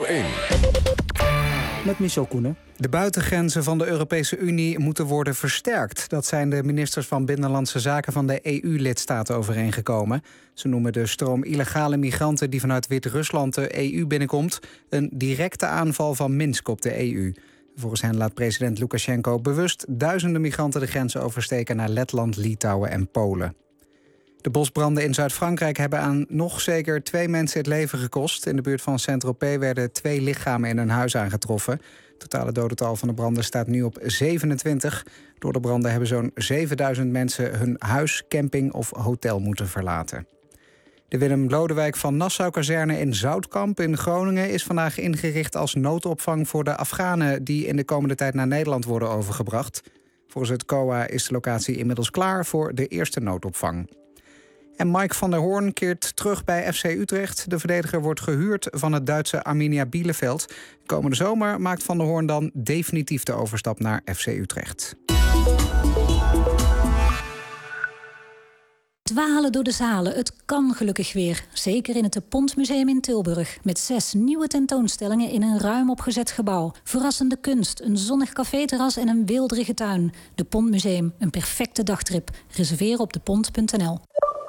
1. Met Michel Koenen. De buitengrenzen van de Europese Unie moeten worden versterkt. Dat zijn de ministers van Binnenlandse Zaken van de EU-lidstaten overeengekomen. Ze noemen de stroom illegale migranten die vanuit Wit-Rusland de EU binnenkomt een directe aanval van Minsk op de EU. Volgens hen laat president Lukasjenko bewust duizenden migranten de grenzen oversteken naar Letland, Litouwen en Polen. De bosbranden in Zuid-Frankrijk hebben aan nog zeker 2 mensen het leven gekost. In de buurt van Saint-Tropez werden 2 lichamen in een huis aangetroffen. Het totale dodental van de branden staat nu op 27. Door de branden hebben zo'n 7000 mensen hun huis, camping of hotel moeten verlaten. De Willem Lodewijk van Nassau-kazerne in Zoutkamp in Groningen is vandaag ingericht als noodopvang voor de Afghanen die in de komende tijd naar Nederland worden overgebracht. Volgens het COA is de locatie inmiddels klaar voor de eerste noodopvang. En Mike van der Hoorn keert terug bij FC Utrecht. De verdediger wordt gehuurd van het Duitse Arminia Bielefeld. Komende zomer maakt Van der Hoorn dan definitief de overstap naar FC Utrecht. Dwalen door de zalen, het kan gelukkig weer. Zeker in het De Pont Museum in Tilburg. Met 6 nieuwe tentoonstellingen in een ruim opgezet gebouw. Verrassende kunst, een zonnig caféterras en een weelderige tuin. De Pont Museum, een perfecte dagtrip. Reserveer op depont.nl.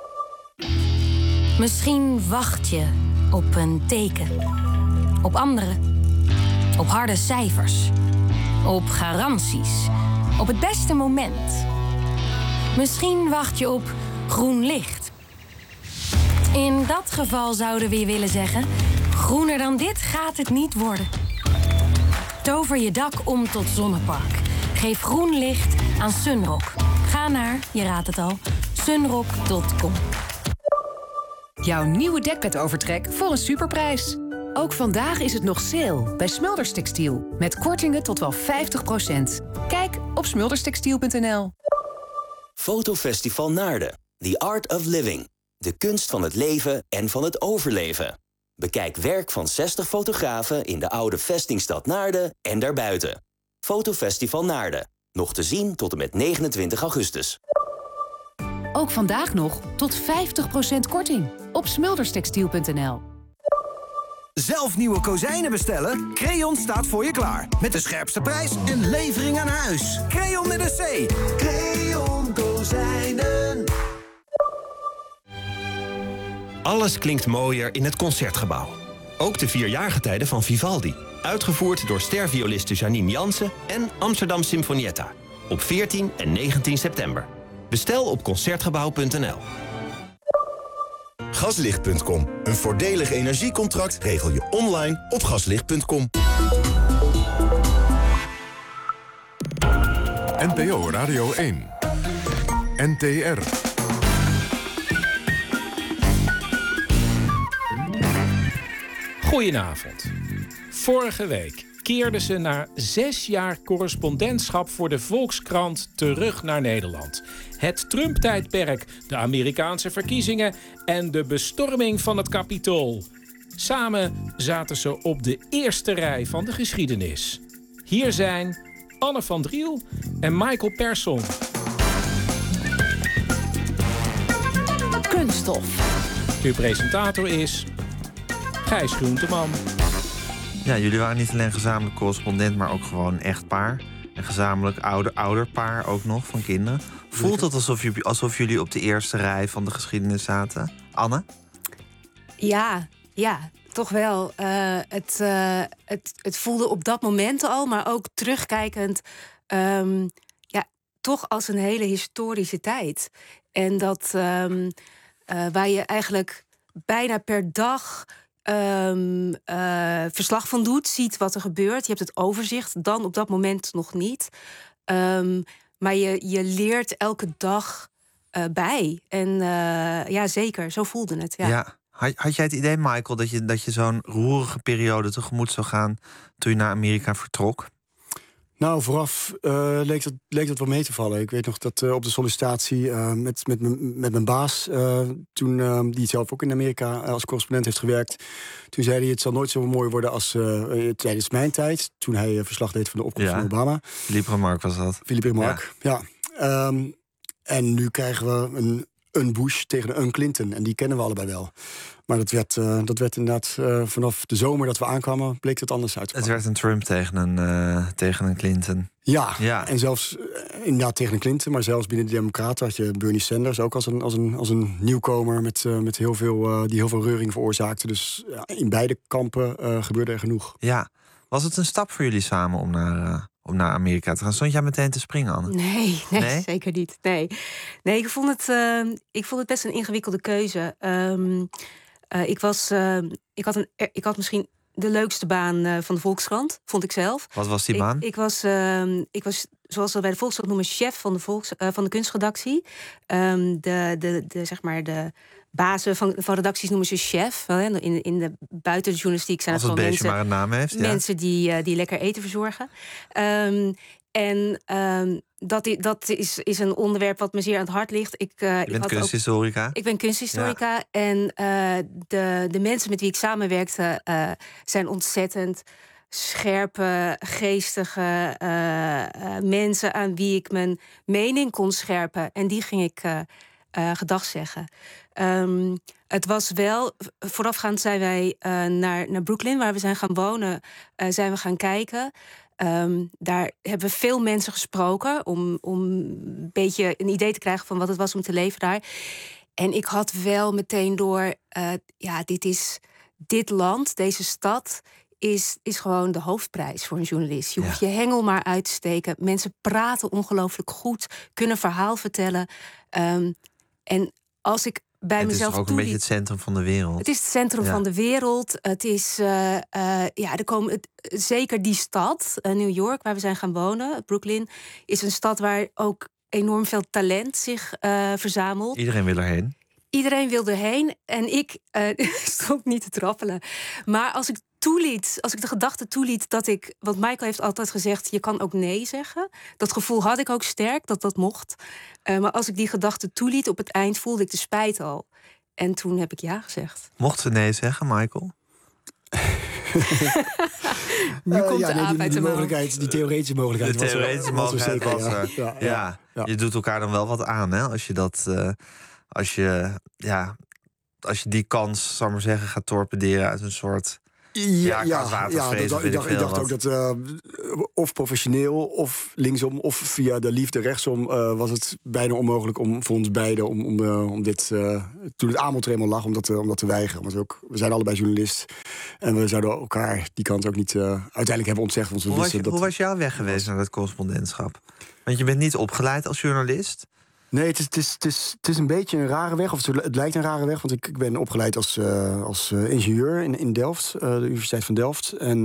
Misschien wacht je op een teken. Op anderen. Op harde cijfers. Op garanties. Op het beste moment. Misschien wacht je op groen licht. In dat geval zouden we je willen zeggen: groener dan dit gaat het niet worden. Tover je dak om tot zonnepark. Geef groen licht aan Sunrock. Ga naar, je raadt het al, sunrock.com. Jouw nieuwe dekbedovertrek voor een superprijs. Ook vandaag is het nog sale bij Smulders Textiel. Met kortingen tot wel 50%. Kijk op smulderstextiel.nl. Fotofestival Naarden. The Art of Living. De kunst van het leven en van het overleven. Bekijk werk van 60 fotografen in de oude vestingstad Naarden en daarbuiten. Fotofestival Naarden. Nog te zien tot en met 29 augustus. Ook vandaag nog tot 50% korting op smulderstextiel.nl. Zelf nieuwe kozijnen bestellen? Creon staat voor je klaar. Met de scherpste prijs en levering aan huis. Creon met een C. Creon Kozijnen. Alles klinkt mooier in het Concertgebouw. Ook de 4-jaargetijden van Vivaldi. Uitgevoerd door stervioliste Janine Jansen en Amsterdam Sinfonietta. Op 14 en 19 september. Bestel op Concertgebouw.nl. Gaslicht.com. Een voordelig energiecontract regel je online op gaslicht.com. NPO Radio 1. NTR. Goedenavond. Vorige week keerden ze na 6 jaar correspondentschap voor de Volkskrant terug naar Nederland. Het Trump-tijdperk, de Amerikaanse verkiezingen en de bestorming van het Capitool. Samen zaten ze op de eerste rij van de geschiedenis. Hier zijn Anne van Driel en Michael Persson. Kunststof. Uw presentator is Gijs Groenteman. Ja, jullie waren niet alleen gezamenlijk correspondent, maar ook gewoon een echtpaar. En gezamenlijk ouderpaar ook nog, van kinderen. Voelt het alsof jullie op de eerste rij van de geschiedenis zaten? Anne? Ja, toch wel. Het voelde op dat moment al, maar ook terugkijkend, toch als een hele historische tijd. En dat waar je eigenlijk bijna per dag verslag van doet, ziet wat er gebeurt. Je hebt het overzicht, dan op dat moment nog niet. Maar je leert elke dag bij. En ja, zeker, zo voelde het. Ja. Had jij het idee, Michael, dat je zo'n roerige periode tegemoet zou gaan toen je naar Amerika vertrok? Nou, vooraf leek dat wel mee te vallen. Ik weet nog dat op de sollicitatie met mijn baas, toen die zelf ook in Amerika als correspondent heeft gewerkt, toen zei hij: het zal nooit zo mooi worden als tijdens mijn tijd, toen hij verslag deed van de opkomst van Obama. Philippe Remarque was dat. Philippe Remarque, ja. En nu krijgen we een een Bush tegen een Clinton. En die kennen we allebei wel. Maar dat werd inderdaad vanaf de zomer dat we aankwamen, bleek het anders uit te pakken. Het werd een Trump tegen een Clinton. Ja, en zelfs inderdaad tegen een Clinton, maar zelfs binnen de Democraten had je Bernie Sanders ook als een nieuwkomer met heel veel, die heel veel reuring veroorzaakte. Dus in beide kampen gebeurde er genoeg. Ja, was het een stap voor jullie samen om naar Amerika te gaan? Stond jij meteen te springen, Anne? Nee, zeker niet. Nee, ik vond het best een ingewikkelde keuze. Ik had misschien de leukste baan van de Volkskrant, vond ik zelf. Wat was die baan? Ik was, zoals we bij de Volkskrant noemen, chef van de kunstredactie. De bazen van redacties noemen ze chef. In de buiten de journalistiek zijn als het het gewoon beestje mensen, maar een naam heeft. mensen die lekker eten verzorgen. Dat is een onderwerp wat me zeer aan het hart ligt. Je bent kunsthistorica? Ik ben kunsthistorica. Ja. En de mensen met wie ik samenwerkte zijn ontzettend scherpe, geestige mensen aan wie ik mijn mening kon scherpen. En die ging ik gedag zeggen. Het was wel, voorafgaand zijn wij naar Brooklyn, waar we zijn gaan wonen, zijn we gaan kijken. Daar hebben we veel mensen gesproken om een beetje een idee te krijgen van wat het was om te leven daar. En ik had wel meteen door, dit land, deze stad, is gewoon de hoofdprijs voor een journalist. Je hoeft je hengel maar uit te steken. Mensen praten ongelooflijk goed, kunnen verhaal vertellen. En als ik bij mezelf Het is ook een beetje het centrum van de wereld. Het is het centrum van de wereld. Het is zeker die stad, New York, waar we zijn gaan wonen, Brooklyn, is een stad waar ook enorm veel talent zich verzamelt. Iedereen wil erheen. Iedereen wil erheen. En ik stond niet te trappelen. Maar als ik de gedachte toeliet dat ik... Want Michael heeft altijd gezegd, je kan ook nee zeggen. Dat gevoel had ik ook sterk, dat mocht. Maar als ik die gedachte toeliet, op het eind voelde ik de spijt al. En toen heb ik ja gezegd. Mocht ze nee zeggen, Michael? Nu komt de aap uit de mogelijkheid, die theoretische mogelijkheid. De theoretische mogelijkheid was er. Ja. Je doet elkaar dan wel wat aan, hè? Als je die kans, zal ik maar zeggen, gaat torpederen uit een soort... Ik dacht ook dat of professioneel of linksom of via de liefde rechtsom was het bijna onmogelijk voor ons beiden om dit, toen het aanbod er eenmaal lag, om dat te weigeren. Want we zijn allebei journalist en we zouden elkaar die kant ook niet uiteindelijk hebben ontzegd. Want hoe was jouw weg geweest naar dat correspondentschap? Want je bent niet opgeleid als journalist. Nee, het is een beetje een rare weg. Of het lijkt een rare weg, want ik ben opgeleid als ingenieur in Delft, de Universiteit van Delft. En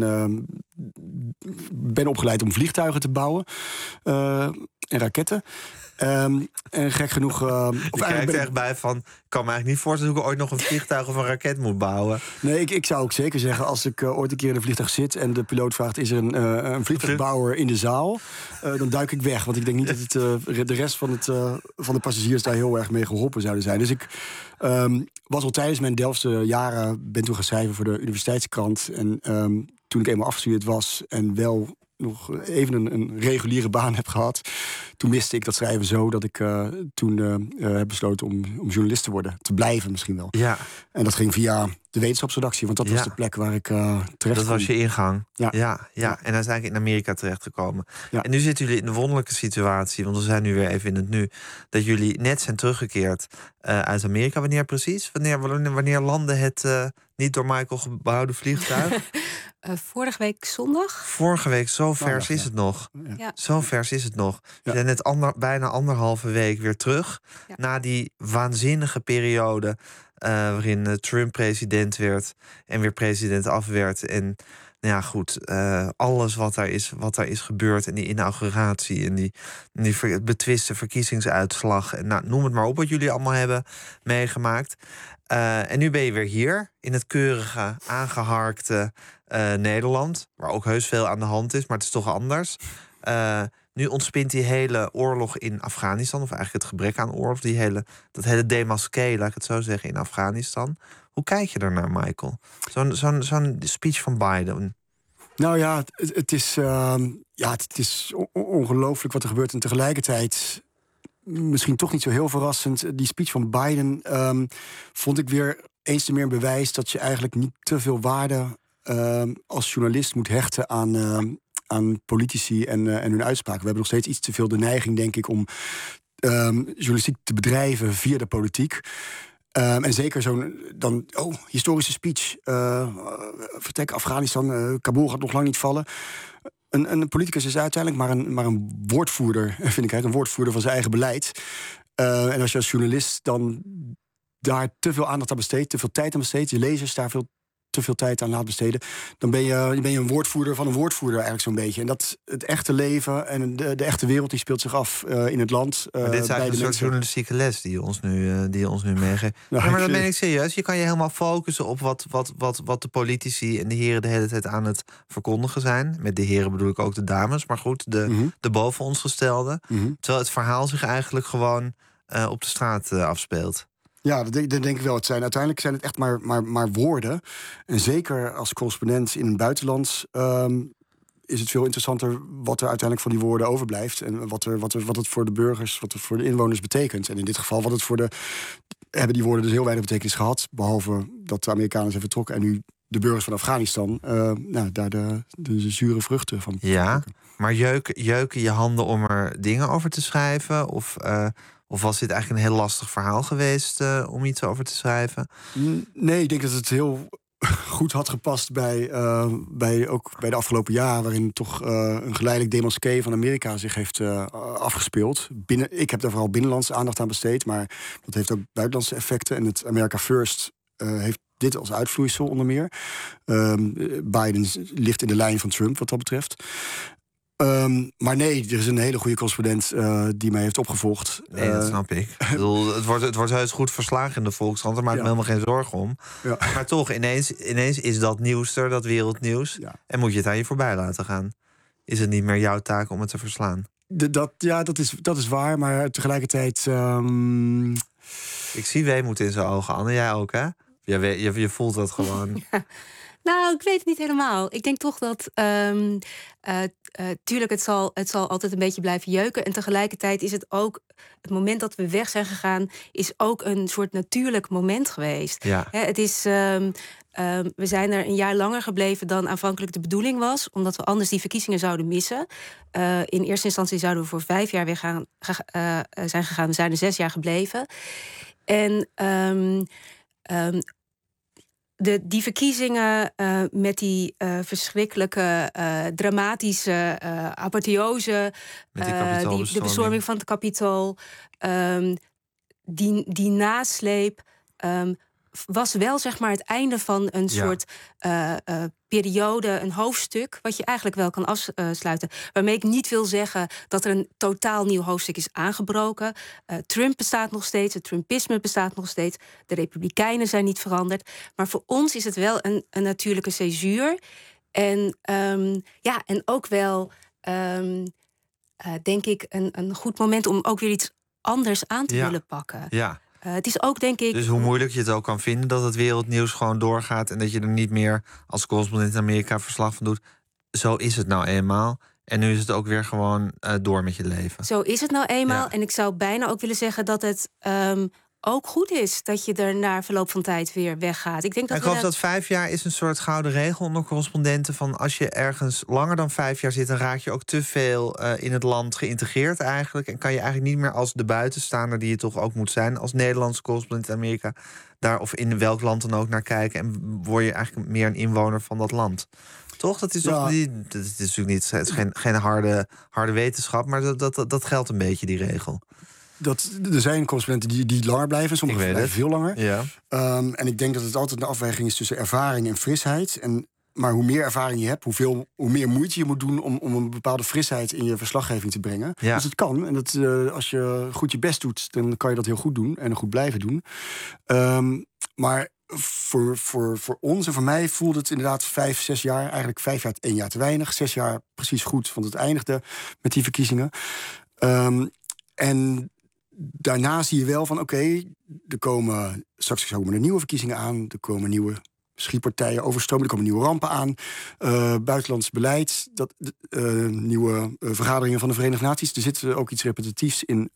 ben opgeleid om vliegtuigen te bouwen en raketten. En gek genoeg... je kijkt er echt bij van... ik kan me eigenlijk niet voorstellen hoe ik ooit nog een vliegtuig of een raket moet bouwen. Nee, ik zou ook zeker zeggen, als ik ooit een keer in een vliegtuig zit en de piloot vraagt, is er een vliegtuigbouwer in de zaal? Dan duik ik weg, want ik denk niet dat de rest van de passagiers daar heel erg mee geholpen zouden zijn. Dus ik was al tijdens mijn Delftse jaren, ben toen gaan schrijven voor de Universiteitskrant. En toen ik eenmaal afgestudeerd was en wel nog even een reguliere baan heb gehad, toen miste ik dat schrijven zo dat ik toen heb besloten om journalist te worden. Te blijven misschien wel. Ja. En dat ging via de wetenschapsredactie, want dat was de plek waar ik terecht kwam. Dat was je ingang. Ja. En uiteindelijk in Amerika terechtgekomen. Ja. En nu zitten jullie in een wonderlijke situatie, want we zijn nu weer even in het nu, dat jullie net zijn teruggekeerd uit Amerika. Wanneer precies? Wanneer landde het niet door Michael behouden vliegtuig? Vorige week zondag. Vorige week, zo vers is het nog. Ja. Zo vers is het nog. We zijn net bijna 1,5 week weer terug. Ja. Na die waanzinnige periode waarin Trump president werd en weer president af werd. En nou ja, goed, alles wat daar is gebeurd en die inauguratie en die betwiste verkiezingsuitslag. En nou, noem het maar op wat jullie allemaal hebben meegemaakt. En nu ben je weer hier in het keurige, aangeharkte Nederland, waar ook heus veel aan de hand is, maar het is toch anders. Nu ontspint die hele oorlog in Afghanistan, of eigenlijk het gebrek aan oorlog, dat hele démasqué, laat ik het zo zeggen, in Afghanistan. Hoe kijk je daarnaar, Michael? Zo'n speech van Biden. Nou ja, het is ongelooflijk wat er gebeurt. En tegelijkertijd misschien toch niet zo heel verrassend. Die speech van Biden vond ik weer eens te meer een bewijs dat je eigenlijk niet te veel waarde als journalist moet hechten aan politici en hun uitspraken. We hebben nog steeds iets te veel de neiging, denk ik, om journalistiek te bedrijven via de politiek. En zeker zo'n historische speech. Vertrek Afghanistan, Kabul gaat nog lang niet vallen. Een politicus is uiteindelijk maar een woordvoerder, vind ik. Een woordvoerder van zijn eigen beleid. En als je als journalist dan daar te veel aandacht aan besteedt, te veel tijd aan besteedt, je lezers daar te veel tijd aan laat besteden, dan ben je een woordvoerder van een woordvoerder eigenlijk zo'n beetje. En dat het echte leven en de echte wereld die speelt zich af in het land. Maar dit is eigenlijk een soort journalistieke les die je ons nu meegeeft. Nou, maar dat ben ik serieus. Je kan je helemaal focussen op wat de politici en de heren de hele tijd aan het verkondigen zijn. Met de heren bedoel ik ook de dames, maar goed, de boven ons gestelde. Terwijl het verhaal zich eigenlijk gewoon op de straat afspeelt. Ja, dat denk ik wel. Uiteindelijk zijn het echt maar woorden. En zeker als correspondent in het buitenland is het veel interessanter wat er uiteindelijk van die woorden overblijft. En wat het voor de burgers, wat het voor de inwoners betekent. En in dit geval hebben die woorden dus heel weinig betekenis gehad. Behalve dat de Amerikanen zijn vertrokken en nu de burgers van Afghanistan daar de zure vruchten van. Ja, maar jeuken je handen om er dingen over te schrijven? Of was dit eigenlijk een heel lastig verhaal geweest om iets over te schrijven? Nee, ik denk dat het heel goed had gepast bij de afgelopen jaren, waarin toch een geleidelijk démasqué van Amerika zich heeft afgespeeld. Ik heb daar vooral binnenlandse aandacht aan besteed, maar dat heeft ook buitenlandse effecten. En het America First heeft dit als uitvloeisel onder meer. Biden ligt in de lijn van Trump wat dat betreft. Maar nee, er is een hele goede correspondent die mij heeft opgevolgd. Nee, dat snap ik. Ik bedoel, het wordt heus goed verslagen in de Volkskrant. Daar maak ik me helemaal geen zorgen om. Ja. Maar toch, ineens is dat nieuws er, dat wereldnieuws. Ja. En moet je het aan je voorbij laten gaan. Is het niet meer jouw taak om het te verslaan? Dat is waar, maar tegelijkertijd... Ik zie weemoed in zijn ogen, Anne. Jij ook, hè? Je voelt dat gewoon. Ja. Nou, ik weet het niet helemaal. Ik denk toch dat... tuurlijk, het zal altijd een beetje blijven jeuken. En tegelijkertijd is het ook... Het moment dat we weg zijn gegaan is ook een soort natuurlijk moment geweest. Ja. Het is... we zijn er een jaar langer gebleven dan aanvankelijk de bedoeling was. Omdat we anders die verkiezingen zouden missen. In eerste instantie zouden we voor 5 jaar weg zijn gegaan. We zijn er 6 jaar gebleven. En... Die verkiezingen met die verschrikkelijke, dramatische apotheose... de bestorming van het Capitool... die nasleep... was wel zeg maar het einde van een soort periode, een hoofdstuk... wat je eigenlijk wel kan afsluiten. Waarmee ik niet wil zeggen dat er een totaal nieuw hoofdstuk is aangebroken. Trump bestaat nog steeds, het Trumpisme bestaat nog steeds... de Republikeinen zijn niet veranderd. Maar voor ons is het wel een natuurlijke césuur. En ook wel, denk ik, een goed moment... om ook weer iets anders aan te willen pakken. Ja. Het is ook, denk ik... Dus hoe moeilijk je het ook kan vinden dat het wereldnieuws gewoon doorgaat... en dat je er niet meer als correspondent in Amerika verslag van doet... zo is het nou eenmaal. En nu is het ook weer gewoon door met je leven. Zo is het nou eenmaal. Ja. En ik zou bijna ook willen zeggen dat het ook goed is... dat je er na verloop van tijd weer weggaat. Ik geloof dat 5 jaar is een soort gouden regel onder correspondenten... van als je ergens langer dan 5 jaar zit... dan raak je ook te veel in het land geïntegreerd eigenlijk... en kan je eigenlijk niet meer als de buitenstaander... die je toch ook moet zijn als Nederlandse correspondent in Amerika... daar of in welk land dan ook naar kijken... en word je eigenlijk meer een inwoner van dat land. Toch? Dat is toch niet, dat is natuurlijk niet, het is geen harde wetenschap... maar dat geldt een beetje, die regel. Er zijn correspondenten die langer blijven. Sommigen blijven veel langer. Ja. En ik denk dat het altijd een afweging is tussen ervaring en frisheid. Maar hoe meer ervaring je hebt, hoe meer moeite je moet doen... om een bepaalde frisheid in je verslaggeving te brengen. Ja. Dus het kan. En als je goed je best doet, dan kan je dat heel goed doen. En goed blijven doen. Maar voor ons en voor mij voelde het inderdaad 5, 6 jaar... eigenlijk 5 jaar 1 jaar te weinig. 6 jaar precies goed, want het eindigde met die verkiezingen. En... Daarna zie je wel van, straks komen er nieuwe verkiezingen aan. Er komen nieuwe schietpartijen overstromen. Er komen nieuwe rampen aan. Buitenlands beleid. Nieuwe vergaderingen van de Verenigde Naties. Er zit ook iets repetitiefs in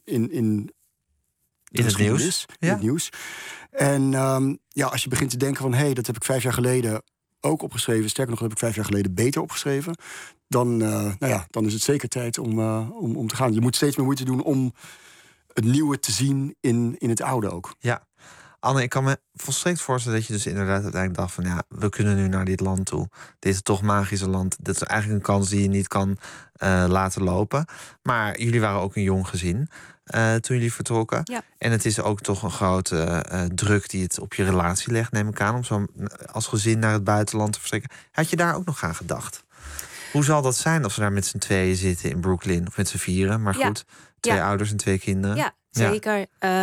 het nieuws. In het nieuws. En als je begint te denken van... dat heb ik 5 jaar geleden ook opgeschreven. Sterker nog, dat heb ik 5 jaar geleden beter opgeschreven. Dan is het zeker tijd om te gaan. Je moet steeds meer moeite doen om het nieuwe te zien in het oude ook. Ja. Anne, ik kan me volstrekt voorstellen dat je dus inderdaad uiteindelijk dacht van... we kunnen nu naar dit land toe. Dit is toch magische land. Dit is eigenlijk een kans die je niet kan laten lopen. Maar jullie waren ook een jong gezin toen jullie vertrokken. Ja. En het is ook toch een grote druk die het op je relatie legt, neem ik aan... om zo als gezin naar het buitenland te verstrekken. Had je daar ook nog aan gedacht? Hoe zal dat zijn als we daar met z'n tweeën zitten in Brooklyn? Of met z'n vieren, maar goed. 2 ouders en 2 kinderen. Ja, zeker.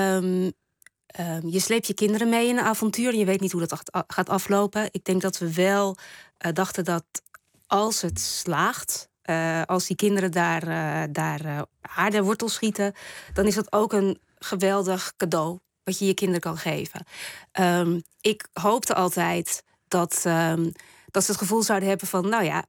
Je sleept je kinderen mee in een avontuur... en je weet niet hoe dat gaat aflopen. Ik denk dat we wel dachten dat als het slaagt... als die kinderen daar aardewortel schieten... dan is dat ook een geweldig cadeau... wat je je kinderen kan geven. Ik hoopte altijd dat ze het gevoel zouden hebben van...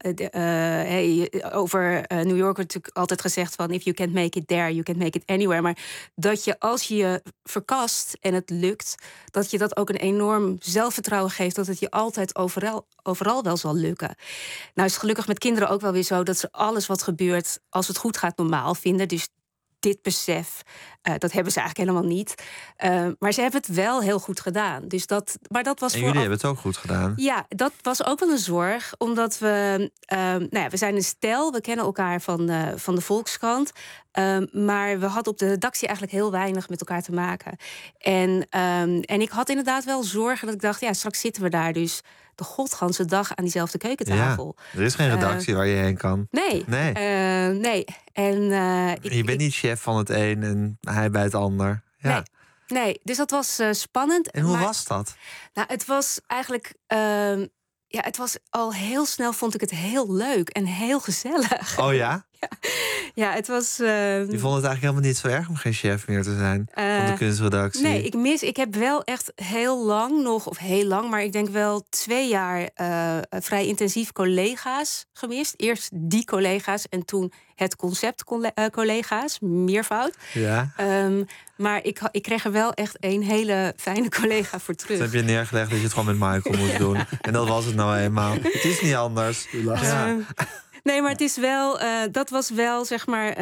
over New York wordt natuurlijk altijd gezegd van... if you can't make it there, you can't make it anywhere. Maar dat je als je je verkast en het lukt... dat je dat ook een enorm zelfvertrouwen geeft... dat het je altijd overal wel zal lukken. Nou is het gelukkig met kinderen ook wel weer zo... dat ze alles wat gebeurt, als het goed gaat, normaal vinden. Dus dit besef, dat hebben ze eigenlijk helemaal niet. Maar ze hebben het wel heel goed gedaan. Dus dat was en jullie hebben het ook goed gedaan. Ja, dat was ook wel een zorg. Omdat we zijn een stel. We kennen elkaar van de Volkskrant. Maar we hadden op de redactie eigenlijk heel weinig met elkaar te maken. En ik had inderdaad wel zorgen dat ik dacht... straks zitten we daar dus de godganse dag aan diezelfde keukentafel. Ja, er is geen redactie waar je heen kan. Nee. En je bent niet chef van het een en hij bij het ander. Ja. Nee, dus dat was spannend. En hoe was dat? Nou, het was eigenlijk... het was al heel snel, vond ik het heel leuk en heel gezellig. Oh ja? Ja, het was... Je vond het eigenlijk helemaal niet zo erg om geen chef meer te zijn van de kunstredactie? Nee, ik heb wel echt heel lang, maar ik denk wel 2 jaar vrij intensief collega's gemist. Eerst die collega's en toen het concept collega's, meervoud. Ja. Maar ik kreeg er wel echt een hele fijne collega voor terug. Toen heb je neergelegd dat je het gewoon met Michael moest doen. En dat was het nou eenmaal. Het is niet anders. Nee, maar het is wel... dat was wel, zeg maar,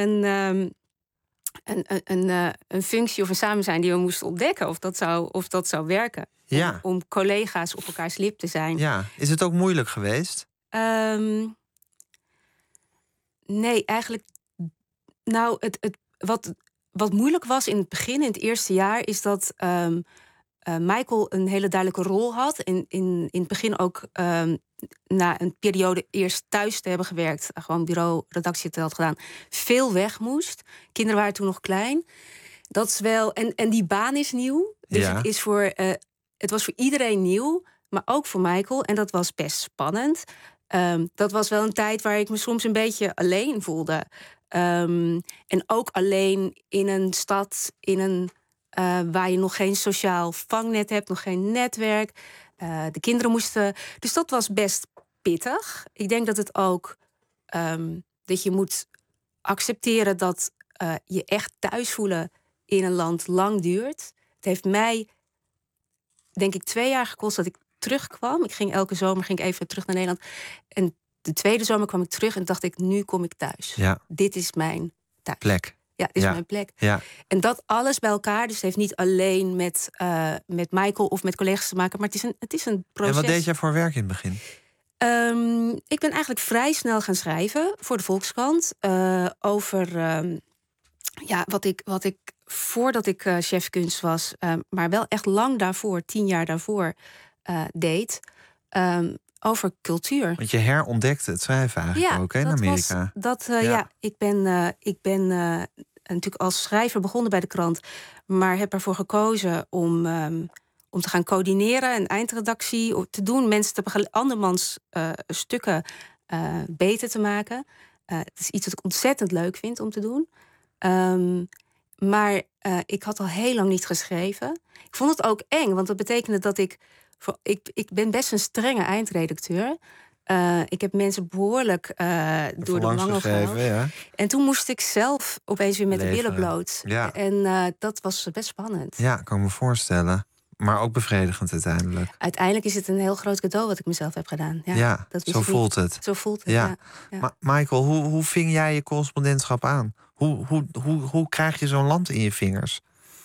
een functie of een samenzijn die we moesten ontdekken. Of dat zou werken. Ja. Om collega's op elkaars lip te zijn. Ja. Is het ook moeilijk geweest? Nee, eigenlijk... Nou, wat moeilijk was in het begin, in het eerste jaar... is dat Michael een hele duidelijke rol had. In het begin ook... na een periode eerst thuis te hebben gewerkt... gewoon bureau, redactie te had gedaan... veel weg moest. Kinderen waren toen nog klein. Dat is wel... En die baan is nieuw. Dus het was voor iedereen nieuw. Maar ook voor Michael. En dat was best spannend. Dat was wel een tijd waar ik me soms een beetje alleen voelde. En ook alleen in een stad... waar je nog geen sociaal vangnet hebt, nog geen netwerk... de kinderen moesten... Dus dat was best pittig. Ik denk dat het ook... dat je moet accepteren dat je echt thuis voelen in een land lang duurt. Het heeft mij, denk ik, 2 jaar gekost dat ik terugkwam. Ik ging elke zomer even terug naar Nederland. En de tweede zomer kwam ik terug en dacht ik, nu kom ik thuis. Ja. Dit is mijn thuis. Plek. Ja, dit is mijn plek. Ja. En dat alles bij elkaar, dus het heeft niet alleen met Michael of met collega's te maken, maar het is een proces. En wat deed jij voor werk in het begin? Ik ben eigenlijk vrij snel gaan schrijven voor de Volkskrant over wat ik voordat ik chef kunst was, maar wel echt lang daarvoor, 10 jaar daarvoor, deed. Over cultuur. Want je herontdekte het schrijven eigenlijk ook in Amerika. Ik ben natuurlijk als schrijver begonnen bij de krant, maar heb ervoor gekozen om te gaan coördineren, een eindredactie te doen, mensen te begeleiden, andermans stukken beter te maken. Het is iets wat ik ontzettend leuk vind om te doen. Maar ik had al heel lang niet geschreven. Ik vond het ook eng, want dat betekende dat ik Ik ben best een strenge eindredacteur. Ik heb mensen behoorlijk door de mangel gehaald. Ja. En toen moest ik zelf opeens weer met de billen bloot. Ja. En dat was best spannend. Ja, kan ik me voorstellen. Maar ook bevredigend uiteindelijk. Uiteindelijk is het een heel groot cadeau wat ik mezelf heb gedaan. Ja, zo voelt het. Zo voelt het, ja. Michael, hoe ving jij je correspondentschap aan? Hoe krijg je zo'n land in je vingers?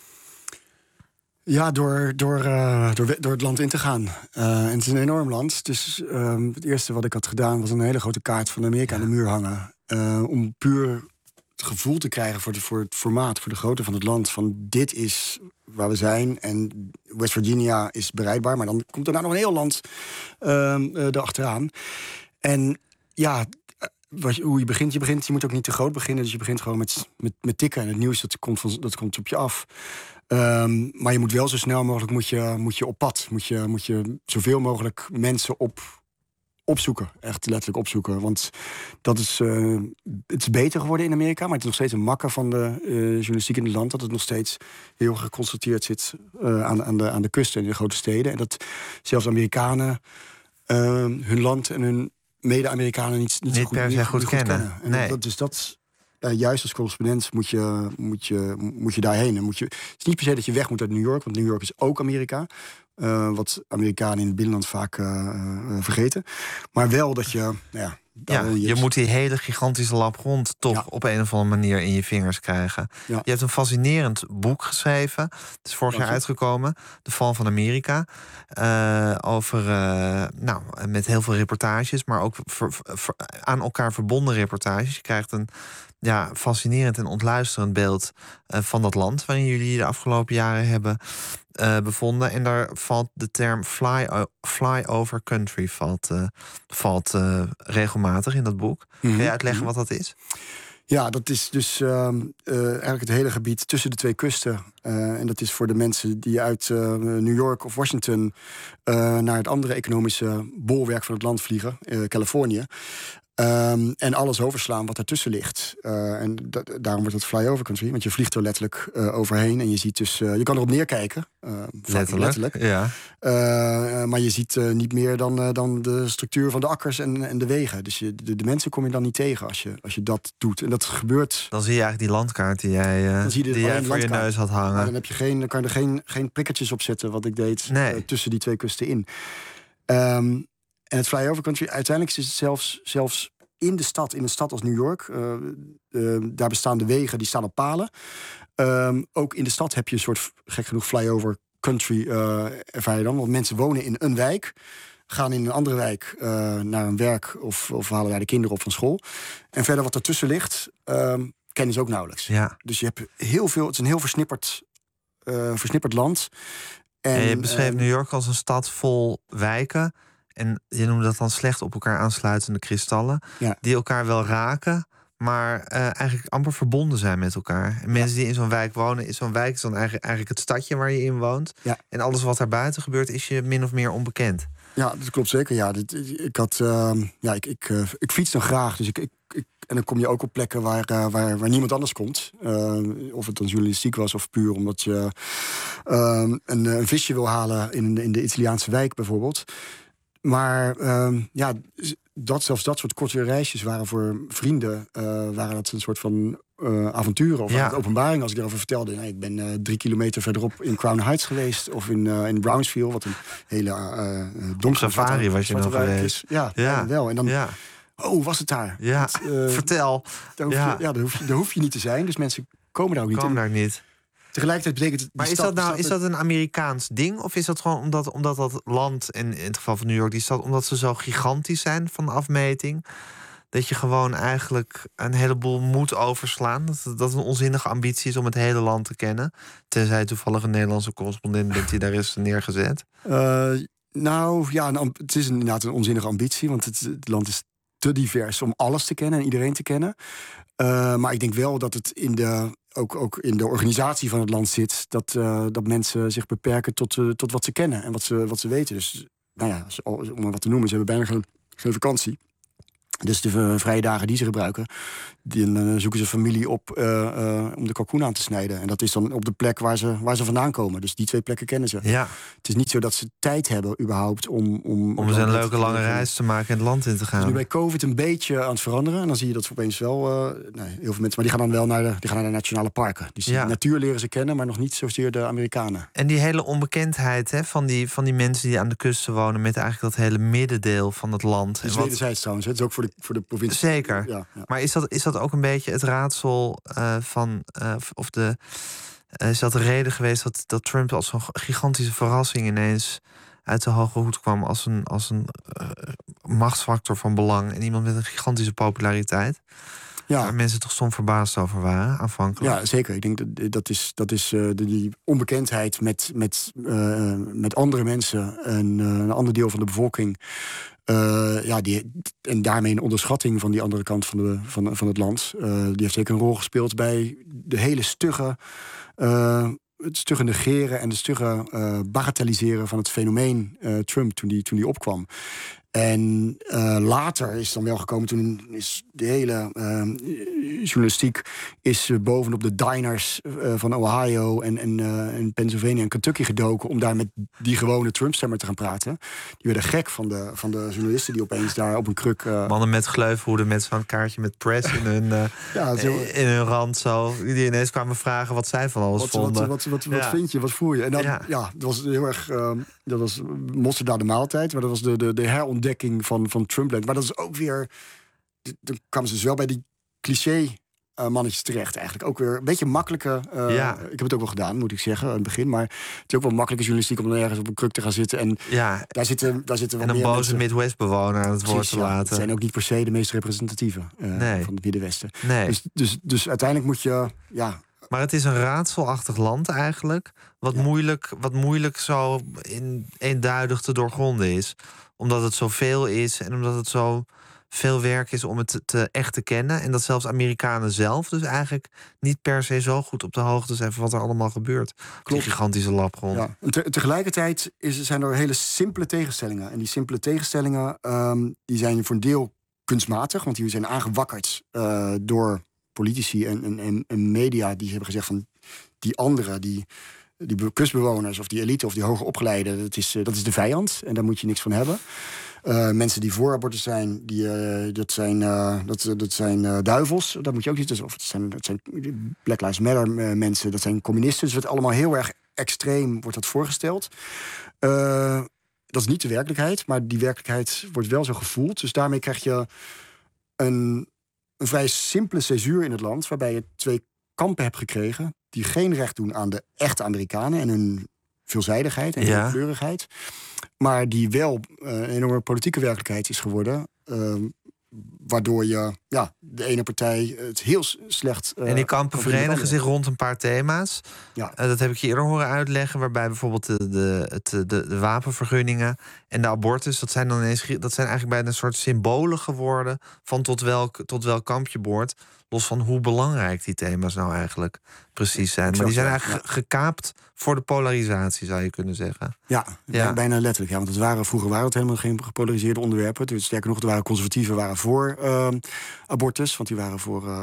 Ja, door het land in te gaan. En het is een enorm land. Dus het eerste wat ik had gedaan was een hele grote kaart van Amerika aan de muur hangen. Om puur het gevoel te krijgen voor het formaat, voor de grootte van het land. Van dit is waar we zijn en West Virginia is bereikbaar. Maar dan komt er nou nog een heel land erachteraan. En ja, hoe je begint, je moet ook niet te groot beginnen. Dus je begint gewoon met tikken. En het nieuws dat komt op je af. Maar je moet wel zo snel mogelijk moet je op pad. Moet je zoveel mogelijk mensen opzoeken. Echt letterlijk opzoeken. Want het is beter geworden in Amerika. Maar het is nog steeds een makker van de journalistiek in het land. Dat het nog steeds heel geconcentreerd zit aan de kusten en in de grote steden. En dat zelfs Amerikanen hun land en hun mede-Amerikanen niet goed kennen. En juist als correspondent moet je daarheen. En het is niet per se dat je weg moet uit New York, want New York is ook Amerika. Wat Amerikanen in het binnenland vaak vergeten. Maar wel dat je... je moet die hele gigantische lap grond toch op een of andere manier in je vingers krijgen. Ja. Je hebt een fascinerend boek geschreven. Het is vorig jaar uitgekomen. De Val van Amerika. Met heel veel reportages, maar ook aan elkaar verbonden reportages. Je krijgt een fascinerend en ontluisterend beeld van dat land waarin jullie de afgelopen jaren hebben bevonden. En daar valt de term flyover country valt regelmatig in dat boek. Kun je uitleggen wat dat is? Ja, dat is dus eigenlijk het hele gebied tussen de twee kusten. En dat is voor de mensen die uit New York of Washington naar het andere economische bolwerk van het land vliegen, Californië. En alles overslaan wat daartussen ligt. En daarom wordt het flyover country. Want je vliegt er letterlijk overheen. En je ziet dus... je kan erop neerkijken. Letterlijk. Ja. Maar je ziet niet meer dan de structuur van de akkers en de wegen. Dus de mensen kom je dan niet tegen als je dat doet. En dat gebeurt... Dan zie je eigenlijk die landkaart die jij voor je neus had hangen. Maar dan kan je er geen prikkertjes op zetten, wat ik deed tussen die twee kusten in. En het flyover country, uiteindelijk is het zelfs in een stad als New York. Daar bestaan de wegen, die staan op palen. Ook in de stad heb je een soort, gek genoeg, flyover country ervaar je dan. Want mensen wonen in een wijk, gaan in een andere wijk naar een werk of halen daar de kinderen op van school. En verder wat ertussen ligt, kennen ze ook nauwelijks. Ja. Dus je hebt heel veel, het is een heel versnipperd land. En je beschreef New York als een stad vol wijken. En je noemde dat dan slecht op elkaar aansluitende kristallen. Ja. Die elkaar wel raken, maar eigenlijk amper verbonden zijn met elkaar. En mensen die in zo'n wijk wonen, zo'n wijk is dan eigenlijk het stadje waar je in woont. Ja. En alles wat daar buiten gebeurt, is je min of meer onbekend. Ja, dat klopt zeker. Ja, ik fiets dan graag. Dus en dan kom je ook op plekken waar niemand anders komt. Of het dan journalistiek was of puur omdat je een visje wil halen in de Italiaanse wijk bijvoorbeeld. Maar zelfs dat soort korte reisjes waren voor vrienden waren dat een soort van avonturen of openbaring. Als ik daarover vertelde, ik ben 3 kilometer verderop in Crown Heights geweest of in Brownsville, wat een hele donkere safari was je nog geweest. Ja, wel. En dan, hoe was het daar? Ja, vertel. Daar hoef je niet te zijn, dus mensen komen daar ook niet. Tegelijkertijd betekent het... Maar is dat een Amerikaans ding? Of is dat gewoon omdat dat land, in het geval van New York, die stad, omdat ze zo gigantisch zijn van de afmeting, dat je gewoon eigenlijk een heleboel moet overslaan? Dat een onzinnige ambitie is om het hele land te kennen? Tenzij toevallig een Nederlandse correspondent bent die daar is neergezet? Het is inderdaad een onzinnige ambitie, want het land is te divers om alles te kennen en iedereen te kennen. Maar ik denk wel dat het ook in de organisatie van het land zit, dat mensen zich beperken tot wat ze kennen en wat ze weten. Dus, om maar wat te noemen, ze hebben bijna geen vakantie. Dus de vrije dagen die ze gebruiken, dan zoeken ze familie op om de kalkoen aan te snijden. En dat is dan op de plek waar ze vandaan komen. Dus die 2 plekken kennen ze. Ja. Het is niet zo dat ze tijd hebben überhaupt om eens een leuke lange reis te maken en het land in te gaan. Dus nu bij COVID een beetje aan het veranderen. En dan zie je dat ze opeens wel heel veel mensen, maar die gaan dan wel naar de nationale parken. Dus de natuur leren ze kennen, maar nog niet zozeer de Amerikanen. En die hele onbekendheid van die mensen die aan de kusten wonen, met eigenlijk dat hele middendeel van het land. Het is wederzijds trouwens. Het is ook voor de provincie. Zeker. Ja. Maar is dat ook een beetje het raadsel is dat de reden geweest dat Trump als een gigantische verrassing ineens uit de hoge hoed kwam als een machtsfactor van belang en iemand met een gigantische populariteit? Ja. Waar mensen toch soms verbaasd over waren, aanvankelijk. Ja, zeker. Ik denk dat is die onbekendheid met andere mensen en een ander deel van de bevolking. En daarmee een onderschatting van die andere kant van het land. Die heeft zeker een rol gespeeld bij de hele het stugge negeren en de stugge bagatelliseren van het fenomeen Trump toen die opkwam. En later is het dan wel gekomen, toen is de hele journalistiek is bovenop de diners van Ohio en Pennsylvania en Kentucky gedoken om daar met die gewone Trump-stemmer te gaan praten. Die werden gek van de journalisten die opeens daar op een kruk... Mannen met gleufhoeden met zo'n kaartje met press in hun rand zo. Die ineens kwamen vragen wat zij van alles vonden. Wat vind je, wat voel je? En dan, dat was heel erg... dat was mosterd na de maaltijd, maar dat was de herontdekking van Trumpland. Maar dat is ook weer... Dan kwamen ze dus wel bij die cliché mannetjes terecht eigenlijk. Ook weer een beetje makkelijke... Ik heb het ook wel gedaan, moet ik zeggen, aan het begin. Maar het is ook wel makkelijke journalistiek om ergens op een kruk te gaan zitten. En daar zitten wel en een boze Midwest-bewoner aan het woord te laten. Het zijn ook niet per se de meest representatieve van het Middenwesten. Nee. Dus uiteindelijk moet je... Maar het is een raadselachtig land eigenlijk. Wat moeilijk zo eenduidig te doorgronden is. Omdat het zoveel is en omdat het zo veel werk is om het echt te kennen. En dat zelfs Amerikanen zelf dus eigenlijk niet per se zo goed op de hoogte zijn van wat er allemaal gebeurt. Klopt. Die gigantische labgrond. Ja. En tegelijkertijd zijn er hele simpele tegenstellingen. En die simpele tegenstellingen die zijn voor een deel kunstmatig. Want die zijn aangewakkerd door politici en media die hebben gezegd van die anderen, die kustbewoners of die elite of die hoger opgeleiden, dat is de vijand en daar moet je niks van hebben. Mensen die voor abortus zijn, dat zijn duivels. Dat moet je ook niet. Dus, of dat zijn Black Lives Matter mensen, dat zijn communisten. Dus het wordt allemaal heel erg extreem wordt dat voorgesteld. Dat is niet de werkelijkheid, maar die werkelijkheid wordt wel zo gevoeld. Dus daarmee krijg je een vrij simpele césuur in het land, waarbij je 2 kampen hebt gekregen die geen recht doen aan de echte Amerikanen en hun veelzijdigheid en hun kleurigheid, maar die wel een enorme politieke werkelijkheid is geworden, waardoor je de ene partij het heel slecht... en die kampen verenigen zich rond een paar thema's. Ja. Dat heb ik je eerder horen uitleggen, waarbij bijvoorbeeld de wapenvergunningen en de abortus, dat zijn eigenlijk bijna een soort symbolen geworden van tot welk kamp je behoort. Los van hoe belangrijk die thema's nou eigenlijk precies zijn. Maar die zijn eigenlijk gekaapt voor de polarisatie, zou je kunnen zeggen. Ja, bijna letterlijk. Ja, want vroeger waren het helemaal geen gepolariseerde onderwerpen. Dus sterker nog, conservatieven waren voor abortus. Want die waren voor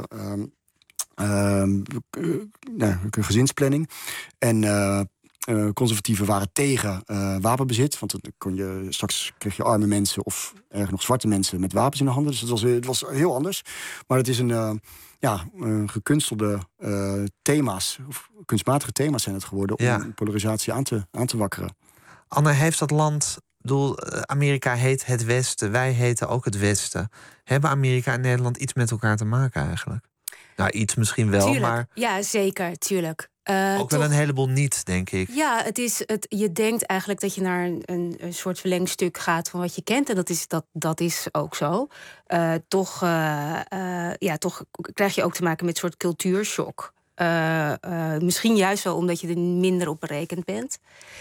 gezinsplanning. En conservatieven waren tegen wapenbezit. Want straks kreeg je arme mensen of erg nog zwarte mensen met wapens in de handen. Dus het was heel anders. Maar het is een gekunstelde thema's, of kunstmatige thema's zijn het geworden om polarisatie aan te wakkeren. Anne, heeft dat land... Amerika heet het Westen, wij heten ook het Westen. Hebben Amerika en Nederland iets met elkaar te maken eigenlijk? Nou, iets misschien wel, tuurlijk. Maar... Ja, zeker, tuurlijk. Ook wel een heleboel niet, denk ik. Ja, je denkt eigenlijk dat je naar een soort verlengstuk gaat van wat je kent. En dat is ook zo. Toch krijg je ook te maken met een soort cultuurshock. Misschien juist wel omdat je er minder op berekend bent.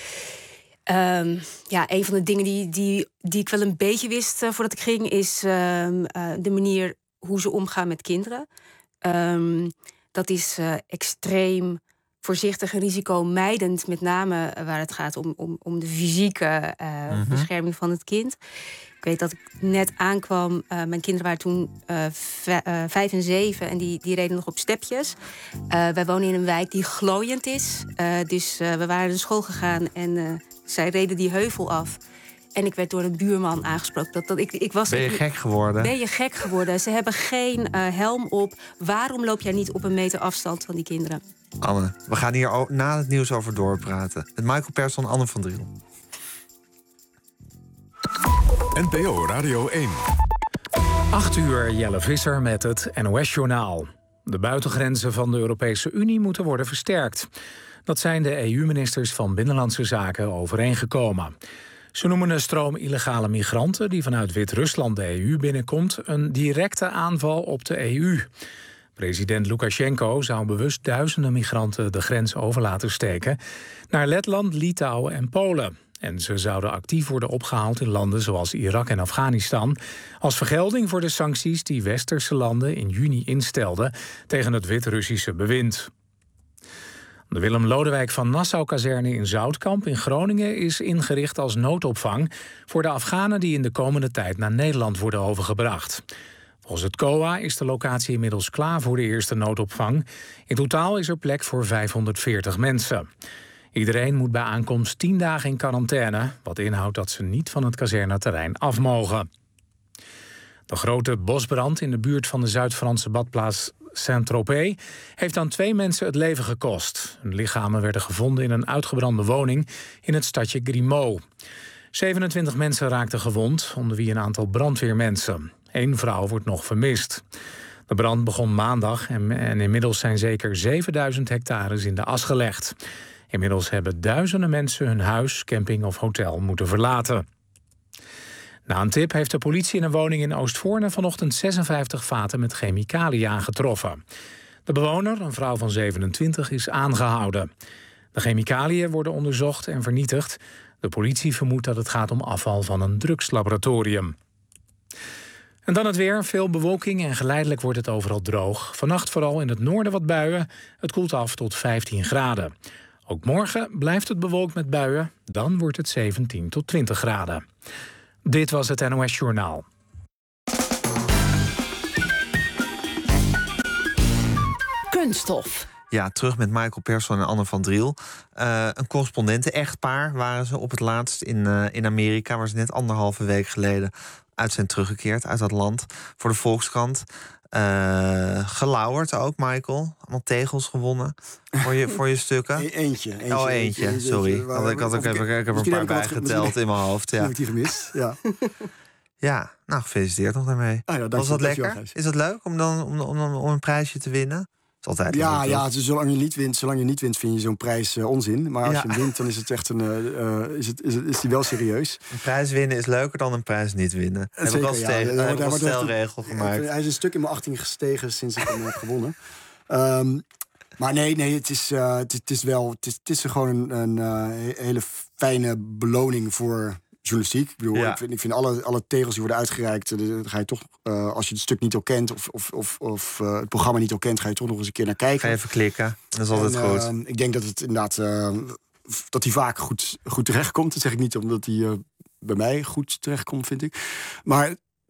Een van de dingen die ik wel een beetje wist voordat ik ging, is de manier hoe ze omgaan met kinderen. Dat is extreem voorzichtig en risicomijdend, met name waar het gaat om de fysieke bescherming van het kind. weet dat ik net aankwam. Mijn kinderen waren toen 5 en 7 en die reden nog op stepjes. Wij wonen in een wijk die glooiend is. Dus we waren naar school gegaan en zij reden die heuvel af. En ik werd door een buurman aangesproken. Ben je gek geworden? Ben je gek geworden? Ze hebben geen helm op. Waarom loop jij niet op een meter afstand van die kinderen? Anne, we gaan hier na het nieuws over doorpraten. Met Michael Persson en Anne van Driel. NPO Radio 1. 8 uur, Jelle Visser met het NOS-journaal. De buitengrenzen van de Europese Unie moeten worden versterkt. Dat zijn de EU-ministers van Binnenlandse Zaken overeengekomen. Ze noemen een stroom illegale migranten die vanuit Wit-Rusland de EU binnenkomt een directe aanval op de EU. President Lukashenko zou bewust duizenden migranten de grens over laten steken naar Letland, Litouwen en Polen. En ze zouden actief worden opgehaald in landen zoals Irak en Afghanistan als vergelding voor de sancties die westerse landen in juni instelden tegen het Wit-Russische bewind. De Willem Lodewijk van Nassau-kazerne in Zoutkamp in Groningen is ingericht als noodopvang voor de Afghanen die in de komende tijd naar Nederland worden overgebracht. Volgens het COA is de locatie inmiddels klaar voor de eerste noodopvang. In totaal is er plek voor 540 mensen. Iedereen moet bij aankomst 10 dagen in quarantaine, wat inhoudt dat ze niet van het kazerneterrein af mogen. De grote bosbrand in de buurt van de Zuid-Franse badplaats Saint-Tropez heeft aan 2 mensen het leven gekost. Hun lichamen werden gevonden in een uitgebrande woning in het stadje Grimaud. 27 mensen raakten gewond, onder wie een aantal brandweermensen. 1 vrouw wordt nog vermist. De brand begon maandag en inmiddels zijn zeker 7000 hectares in de as gelegd. Inmiddels hebben duizenden mensen hun huis, camping of hotel moeten verlaten. Na een tip heeft de politie in een woning in Oostvoorne vanochtend 56 vaten met chemicaliën aangetroffen. De bewoner, een vrouw van 27, is aangehouden. De chemicaliën worden onderzocht en vernietigd. De politie vermoedt dat het gaat om afval van een drugslaboratorium. En dan het weer, veel bewolking en geleidelijk wordt het overal droog. Vannacht vooral in het noorden wat buien. Het koelt af tot 15 graden. Ook morgen blijft het bewolkt met buien. Dan wordt het 17 tot 20 graden. Dit was het NOS Journaal. Kunststof. Ja, terug met Michael Persson en Anne van Driel. Een correspondenten-echtpaar waren ze op het laatst in Amerika, waar ze net 1,5 week geleden uit zijn teruggekeerd, uit dat land, voor de Volkskrant. Gelauwerd ook, Michael. Allemaal tegels gewonnen voor je stukken. Eentje. Oh, eentje, sorry. Ik heb er een paar bijgeteld in mijn hoofd. Ja. Heb ik die gemist, ja. Ja, nou, gefeliciteerd nog daarmee. Was dat lekker? Is het leuk om een prijsje te winnen? Is altijd leuk, ja, zolang je niet wint, vind je zo'n prijs onzin. Maar als je hem wint, dan is het echt is die wel serieus. Een prijs winnen is leuker dan een prijs niet winnen. Heb ik als stelregel gemaakt. Hij is een stuk in mijn 18 gestegen sinds ik hem heb gewonnen. Maar nee, het is gewoon een hele fijne beloning voor journalistiek. Ik bedoel, ik vind alle tegels die worden uitgereikt, dan ga je toch, als je het stuk niet al kent of het programma niet al kent, ga je toch nog eens een keer naar kijken. Ga je even klikken. Dat is altijd goed. Ik denk dat het inderdaad dat hij vaak goed terechtkomt. Dat zeg ik niet omdat hij bij mij goed terechtkomt, vind ik. Maar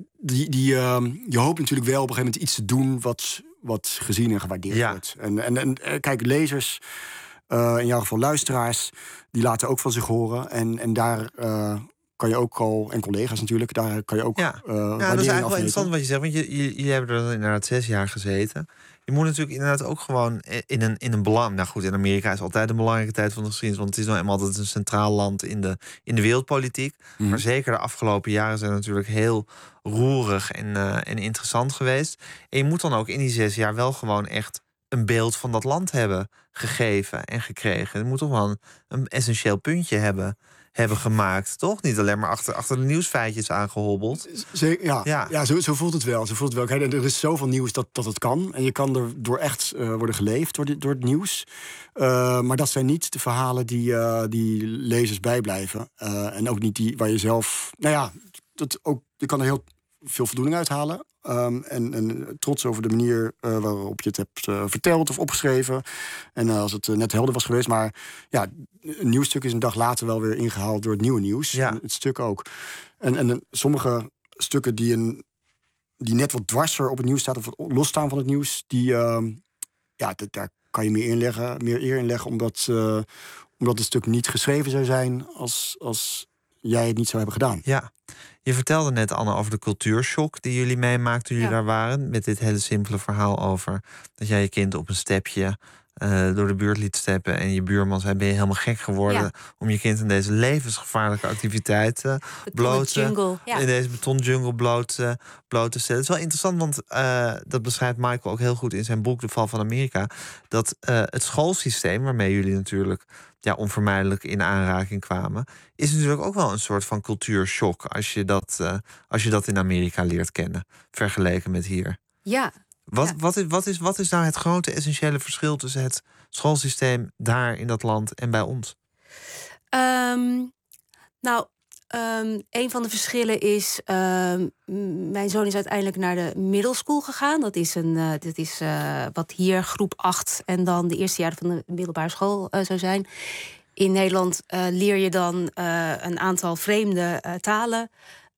je hoopt natuurlijk wel op een gegeven moment iets te doen wat gezien en gewaardeerd wordt. En kijk, lezers, in jouw geval luisteraars, die laten ook van zich horen. En daar kan je ook al, en collega's natuurlijk, daar kan je ook dat is eigenlijk wel interessant wat je zegt. Want jullie hebben er inderdaad 6 jaar gezeten. Je moet natuurlijk inderdaad ook gewoon in een belang. Nou goed, in Amerika is altijd een belangrijke tijd van de geschiedenis, want het is nou eenmaal altijd een centraal land in de wereldpolitiek. Maar zeker de afgelopen jaren zijn natuurlijk heel roerig en interessant geweest. En je moet dan ook in die 6 jaar wel gewoon echt een beeld van dat land hebben gegeven en gekregen. Je moet toch wel een essentieel puntje hebben gemaakt, toch? Niet alleen maar achter de nieuwsfeitjes aangehobbeld. Zo voelt het wel. Kijk, er is zoveel nieuws dat het kan. En je kan er door echt worden geleefd door het nieuws. Maar dat zijn niet de verhalen die lezers bijblijven. En ook niet die waar je zelf... je kan er heel veel voldoening uithalen. En trots over de manier waarop je het hebt verteld of opgeschreven. En als het net helder was geweest. Maar ja, een nieuw stuk is een dag later wel weer ingehaald door het nieuwe nieuws. Ja. Het stuk ook. En sommige stukken die net wat dwarser op het nieuws staan... of wat losstaan van het nieuws, daar kan je meer eer in leggen... omdat het stuk niet geschreven zou zijn als jij het niet zou hebben gedaan. Ja, je vertelde net, Anne, over de cultuurshock die jullie meemaakten toen jullie daar waren. Met dit hele simpele verhaal over dat jij je kind op een stepje door de buurt liet steppen. En je buurman zei, ben je helemaal gek geworden om je kind in deze levensgevaarlijke activiteit in deze betonjungle bloot te stellen. Het is wel interessant, want dat beschrijft Michael ook heel goed in zijn boek De Val van Amerika. Dat het schoolsysteem waarmee jullie natuurlijk onvermijdelijk in aanraking kwamen, is natuurlijk ook wel een soort van cultuurshock als je dat in Amerika leert kennen, vergeleken met hier. Ja. Wat is nou het grote essentiële verschil tussen het schoolsysteem daar in dat land en bij ons? Een van de verschillen is... mijn zoon is uiteindelijk naar de middle school gegaan. Dat is wat hier groep 8 en dan de eerste jaren van de middelbare school zou zijn. In Nederland leer je dan een aantal vreemde talen.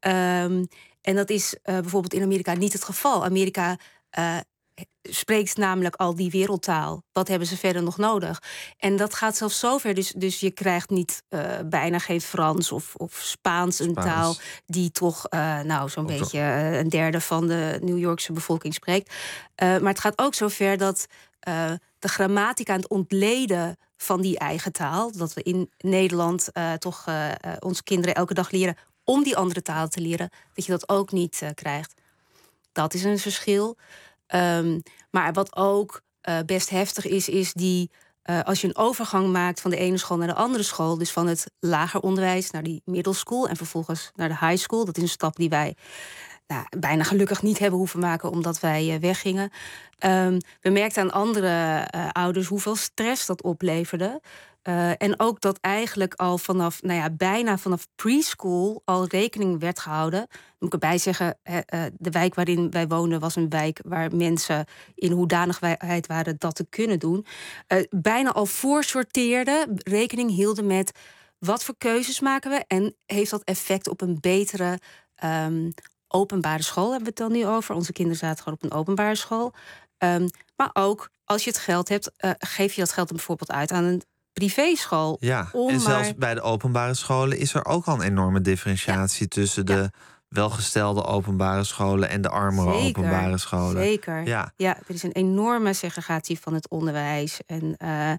En dat is bijvoorbeeld in Amerika niet het geval. Amerika spreekt namelijk al die wereldtaal. Wat hebben ze verder nog nodig? En dat gaat zelfs zover. Dus je krijgt niet bijna geen Frans of Spaans, een taal die toch zo'n beetje een derde van de New Yorkse bevolking spreekt. Maar het gaat ook zover dat de grammatica en het ontleden van die eigen taal, dat we in Nederland onze kinderen elke dag leren om die andere taal te leren, dat je dat ook niet krijgt. Dat is een verschil. Maar wat ook best heftig is als je een overgang maakt van de ene school naar de andere school, dus van het lager onderwijs naar die middle school en vervolgens naar de high school. Dat is een stap die wij bijna gelukkig niet hebben hoeven maken omdat wij weggingen. We merkten aan andere ouders hoeveel stress dat opleverde. En ook dat eigenlijk al bijna vanaf preschool al rekening werd gehouden. Moet ik erbij zeggen, de wijk waarin wij woonden was een wijk waar mensen in hoedanigheid waren dat te kunnen doen. Bijna al voorsorteerden, rekening hielden met wat voor keuzes maken we en heeft dat effect op een betere openbare school, hebben we het dan nu over. Onze kinderen zaten gewoon op een openbare school. Maar ook als je het geld hebt, geef je dat geld dan bijvoorbeeld uit aan een privéschool. Ja, en zelfs bij de openbare scholen is er ook al een enorme differentiatie tussen de welgestelde openbare scholen en de armere openbare scholen. Zeker. Ja, er is een enorme segregatie van het onderwijs. En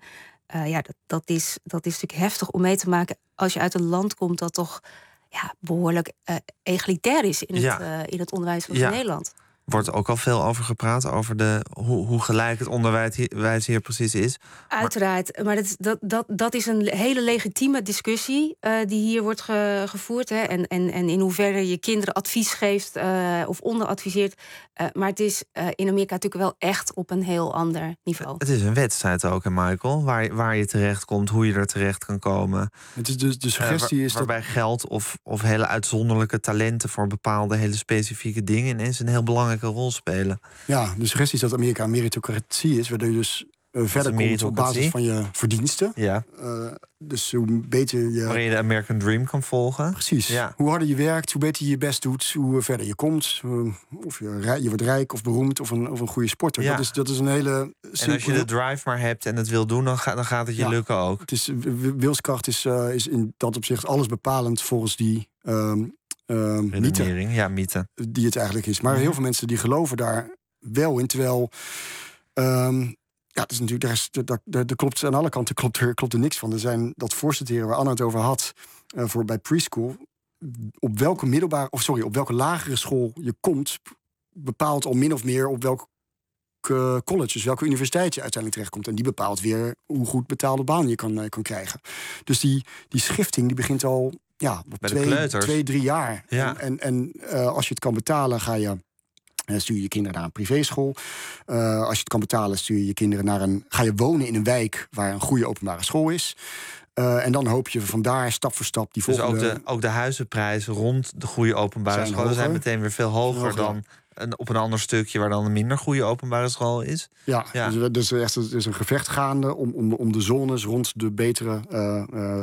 dat is natuurlijk heftig om mee te maken als je uit een land komt dat toch behoorlijk egalitair is in het onderwijs van Nederland. Wordt ook al veel over gepraat, over hoe gelijk het onderwijs hier precies is. Uiteraard, maar dat is een hele legitieme discussie die hier wordt gevoerd. Hè. En in hoeverre je kinderen advies geeft of onderadviseert. Maar het is in Amerika natuurlijk wel echt op een heel ander niveau. Het is een wedstrijd ook, hè, Michael, waar je terecht komt, hoe je er terecht kan komen. Het is dus de suggestie is waarbij geld of hele uitzonderlijke talenten voor bepaalde hele specifieke dingen ineens een heel belangrijke rol spelen. Ja, de suggestie is dat Amerika een meritocratie is, waardoor je dus verder komt op basis van je verdiensten. Ja. Dus hoe beter je... Waarin je de American Dream kan volgen. Precies. Ja. Hoe harder je werkt, hoe beter je je best doet, hoe verder je komt. Of je wordt rijk of beroemd of een goede sporter. Ja. Dat is een hele simpele... En als je de drive maar hebt en het wil doen, dan gaat het je lukken ook. Het is, wilskracht is in dat opzicht alles bepalend volgens die... mythe. Die het eigenlijk is. Maar heel veel mensen die geloven daar wel in. Terwijl, het is natuurlijk, er klopt aan alle kanten klopt er niks van. Er zijn dat voorstuderen waar Anna het over had, bij preschool. Op welke lagere school je komt, bepaalt al min of meer op welk college, dus welke universiteit je uiteindelijk terechtkomt. En die bepaalt weer hoe goed betaalde baan je kan krijgen. Dus die schifting die begint al op 2-3 jaar. Ja. En als je het kan betalen, stuur je je kinderen naar een privéschool. Als je het kan betalen, stuur je je kinderen ga je wonen in een wijk waar een goede openbare school is. En dan hoop je vandaar stap voor stap die volgende... Dus ook de huizenprijzen rond de goede openbare scholen zijn meteen weer veel hoger dan op een ander stukje waar dan een minder goede openbare school is. Dus er is een gevecht gaande om de zones rond de betere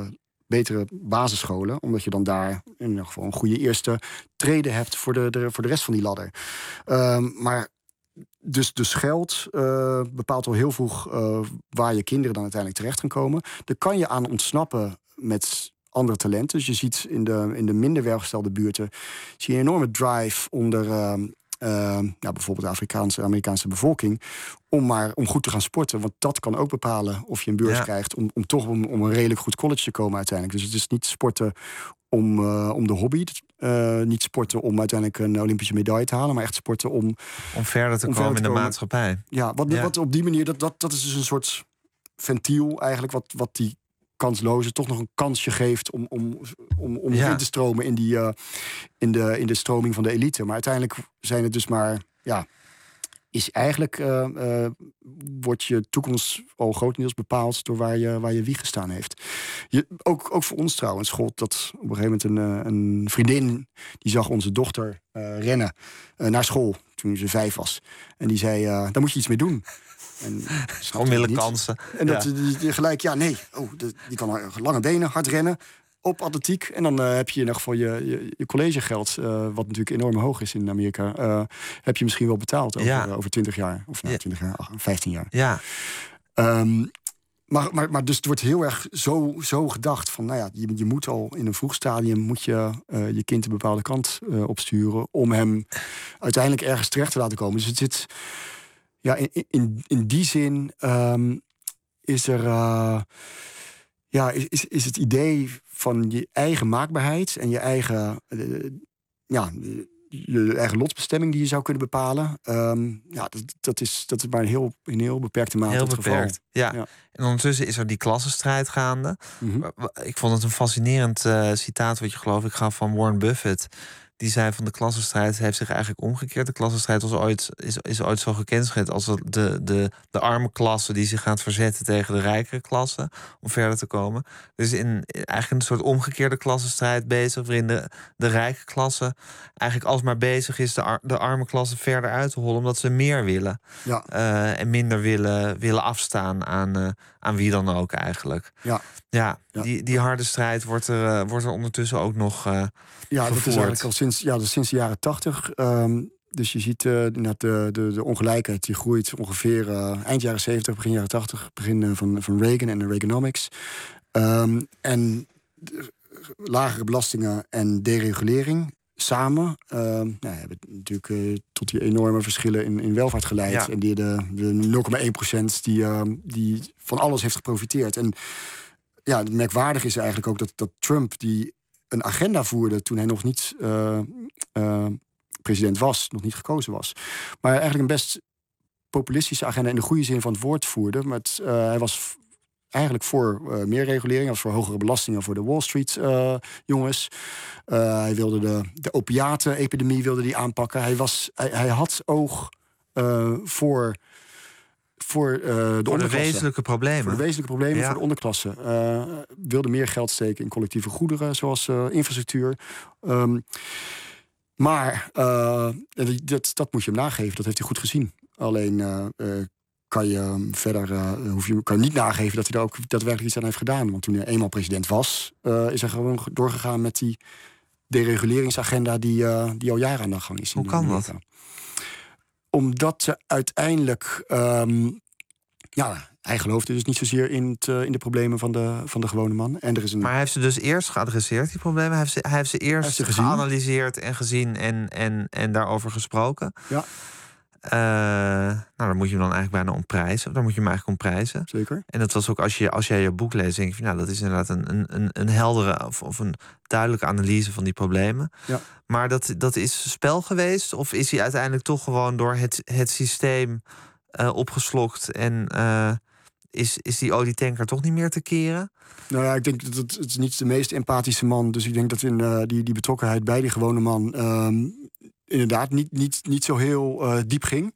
betere basisscholen, omdat je dan daar in ieder geval een goede eerste trede hebt voor de rest van die ladder. Maar dus geld bepaalt al heel vroeg waar je kinderen dan uiteindelijk terecht gaan komen. Daar kan je aan ontsnappen met andere talenten. Dus je ziet in de minder welgestelde buurten zie je een enorme drive onder bijvoorbeeld de Afrikaanse en Amerikaanse bevolking om goed te gaan sporten. Want dat kan ook bepalen of je een beurs krijgt om een redelijk goed college te komen uiteindelijk. Dus het is niet sporten om de hobby. Niet sporten om uiteindelijk een Olympische medaille te halen, maar echt sporten om verder te komen in de maatschappij. Ja, wat op die manier, dat is dus een soort ventiel eigenlijk, wat die kansloze toch nog een kansje geeft om in te stromen in de stroming van de elite. Maar uiteindelijk zijn het dus maar, is eigenlijk wordt je toekomst al grotendeels bepaald door waar je wieg gestaan heeft. Ook voor ons trouwens gold dat op een gegeven moment een vriendin die zag onze dochter rennen naar school toen ze 5 was. En die zei, daar moet je iets mee doen. En onmiddellijk kansen. En dat die gelijk, die kan lange benen, hard rennen, op atletiek. En dan heb je in ieder geval je collegegeld, wat natuurlijk enorm hoog is in Amerika, heb je misschien wel betaald over 20 jaar. Of 20 jaar, 15 jaar. Ja. Maar dus het wordt heel erg zo gedacht van, je moet al in een vroeg stadium moet je kind een bepaalde kant opsturen om hem uiteindelijk ergens terecht te laten komen. Dus het zit, in die zin is er is het idee van je eigen maakbaarheid en je eigen lotsbestemming die je zou kunnen bepalen. Dat is maar in heel beperkte mate het geval. Ja. En ondertussen is er die klassenstrijd gaande. Mm-hmm. Ik vond het een fascinerend citaat wat je geloof ik gaf van Warren Buffett. Die zei van de klassenstrijd heeft zich eigenlijk omgekeerd. De klassenstrijd is ooit zo gekenschetst als de arme klasse die zich gaat verzetten tegen de rijkere klasse om verder te komen. Dus eigenlijk een soort omgekeerde klassenstrijd bezig, waarin de rijke klasse eigenlijk alsmaar bezig is de arme klasse verder uit te hollen, omdat ze meer willen. Ja. En minder willen afstaan aan wie dan ook eigenlijk. Ja. Die harde strijd wordt er ondertussen ook nog gevoerd. Dat is eigenlijk al sinds de jaren 80. Dus je ziet de ongelijkheid die groeit ongeveer eind jaren 70, begin jaren 80, begin van Reagan en de Reaganomics. En lagere belastingen en deregulering samen hebben natuurlijk tot die enorme verschillen in welvaart geleid. Ja. En de 0,1% die van alles heeft geprofiteerd. En het merkwaardig is eigenlijk ook dat Trump die een agenda voerde toen hij nog niet president was, nog niet gekozen was. Maar eigenlijk een best populistische agenda in de goede zin van het woord voerde. Hij was eigenlijk voor meer regulering, hij was voor hogere belastingen voor de Wall Street jongens. Hij wilde de opiaten-epidemie wilde die aanpakken. Hij had oog voor de wezenlijke problemen. Voor de wezenlijke problemen, voor de onderklasse. Wilde meer geld steken in collectieve goederen, zoals infrastructuur. Maar dat moet je hem nageven, dat heeft hij goed gezien. Alleen kan je verder kan je niet nageven dat hij daar ook daadwerkelijk iets aan heeft gedaan. Want toen hij eenmaal president was, is hij gewoon doorgegaan met die dereguleringsagenda die al jaren aan de gang is. Hoe kan dat? Omdat ze uiteindelijk hij geloofde dus niet zozeer in de problemen van de gewone man. En Maar hij heeft ze dus eerst geadresseerd, die problemen? Hij heeft ze eerst geanalyseerd en gezien en daarover gesproken? Ja. Daar moet je hem dan eigenlijk bijna om prijzen. Daar moet je hem eigenlijk om prijzen. Zeker. En dat was ook als jij je boek leest, denk je van, dat is inderdaad een heldere of een duidelijke analyse van die problemen. Ja. Maar dat is spel geweest? Of is hij uiteindelijk toch gewoon door het systeem opgeslokt en is die olietanker toch niet meer te keren? Nou ja, ik denk dat het is niet de meest empathische man. Dus ik denk dat in die betrokkenheid bij die gewone man inderdaad niet zo heel diep ging.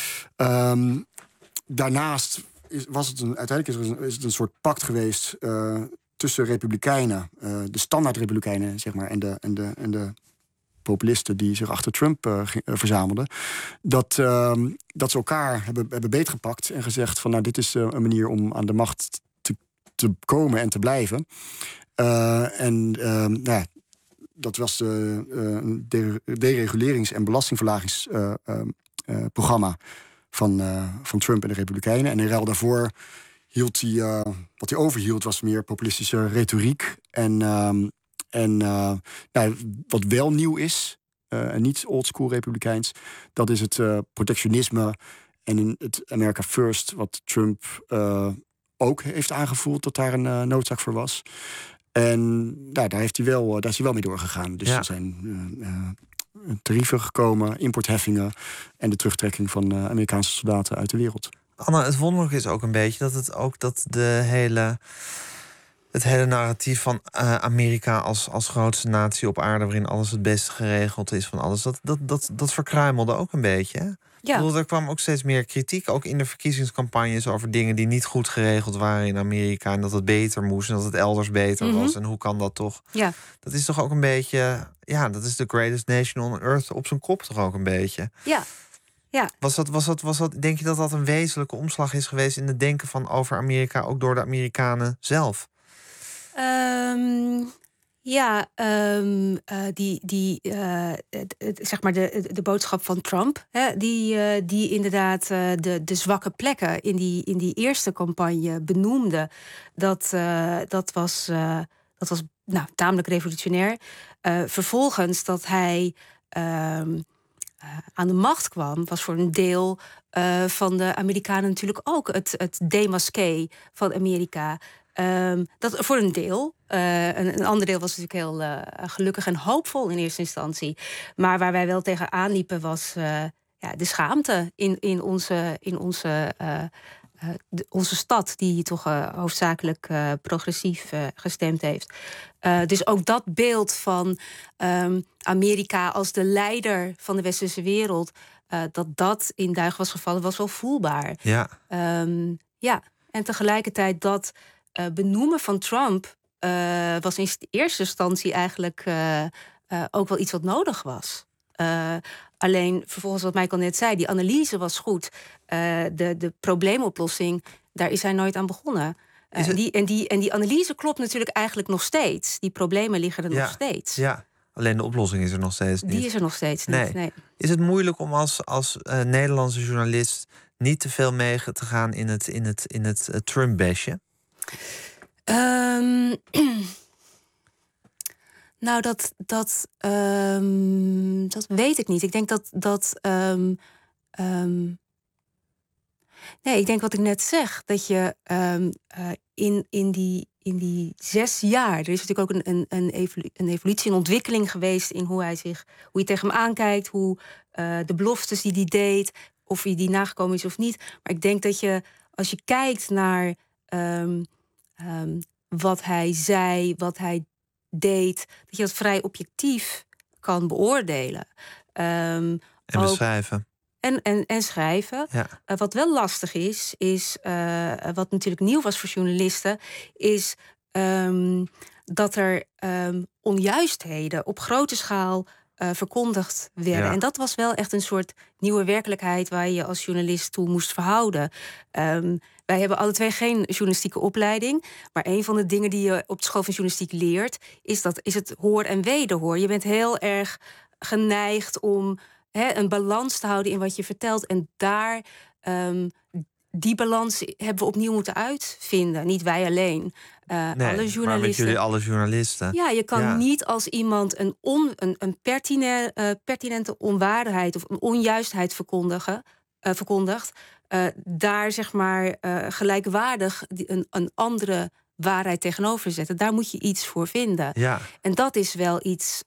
Daarnaast is het een soort pact geweest tussen republikeinen, de standaard republikeinen, zeg maar, en de populisten die zich achter Trump verzamelden, dat ze elkaar hebben beetgepakt en gezegd van, dit is een manier om aan de macht te komen en te blijven. Dat was de deregulerings- en belastingverlagingsprogramma van Trump en de Republikeinen. En in ruil daarvoor hield hij, wat hij overhield, was meer populistische retoriek. Wat wel nieuw is, en niet oldschool republikeins, dat is het protectionisme en in het America First, wat Trump ook heeft aangevoeld dat daar een noodzaak voor was. En daar is hij wel mee doorgegaan. Dus er zijn tarieven gekomen, importheffingen en de terugtrekking van Amerikaanse soldaten uit de wereld. Anna, het wonderlijke is ook een beetje dat het hele narratief van Amerika als grootste natie op aarde, waarin alles het beste geregeld is van alles, dat verkruimelde ook een beetje. Hè? Ja. Er kwam ook steeds meer kritiek, ook in de verkiezingscampagnes, over dingen die niet goed geregeld waren in Amerika en dat het beter moest en dat het elders beter was. En hoe kan dat toch? Ja. Dat is toch ook een beetje, dat is de greatest nation on earth op zijn kop toch ook een beetje. Ja. Ja. Was dat, denk je dat een wezenlijke omslag is geweest in het denken van over Amerika, ook door de Amerikanen zelf? Zeg maar de boodschap van Trump, hè, die inderdaad de zwakke plekken in die eerste campagne benoemde, dat was tamelijk revolutionair. Vervolgens dat hij aan de macht kwam, was voor een deel van de Amerikanen natuurlijk ook het démasqué van Amerika. Dat voor een deel. Een ander deel was natuurlijk heel gelukkig en hoopvol in eerste instantie. Maar waar wij wel tegenaan liepen was de schaamte in onze stad, die toch hoofdzakelijk progressief gestemd heeft. Dus ook dat beeld van Amerika als de leider van de westerse wereld, dat in duigen was gevallen, was wel voelbaar. Ja. En tegelijkertijd dat benoemen van Trump was in eerste instantie eigenlijk ook wel iets wat nodig was. Alleen vervolgens, wat Michael net zei, die analyse was goed. De probleemoplossing, daar is hij nooit aan begonnen. Die analyse klopt natuurlijk eigenlijk nog steeds. Die problemen liggen er nog steeds. Ja, alleen de oplossing is er nog steeds niet. Die is er nog steeds niet, nee. Is het moeilijk om als Nederlandse journalist niet te veel mee te gaan in het Trump-basje? Nou, dat weet ik niet. Ik denk ik denk wat ik net zeg. Dat je in die 6 jaar, er is natuurlijk ook een evolutie, een ontwikkeling geweest in hoe je tegen hem aankijkt, hoe de beloftes die hij deed, of hij die nagekomen is of niet. Maar ik denk dat je, als je kijkt naar wat hij zei, wat hij deed, dat je dat vrij objectief kan beoordelen. En beschrijven. En schrijven. Ja. Wat wel lastig is wat natuurlijk nieuw was voor journalisten, is dat er onjuistheden op grote schaal verkondigd werden. Ja. En dat was wel echt een soort nieuwe werkelijkheid waar je als journalist toe moest verhouden. Wij hebben alle twee geen journalistieke opleiding, maar een van de dingen die je op de school van journalistiek leert, is het hoor en wederhoor. Je bent heel erg geneigd om een balans te houden in wat je vertelt. En daar, die balans hebben we opnieuw moeten uitvinden. Niet wij alleen. Alle journalisten. Maar met jullie alle journalisten. Ja, je kan niet als iemand een pertinente onwaarheid of een onjuistheid verkondigt, daar zeg maar gelijkwaardig een andere waarheid tegenover zetten. Daar moet je iets voor vinden. Ja. En dat is wel iets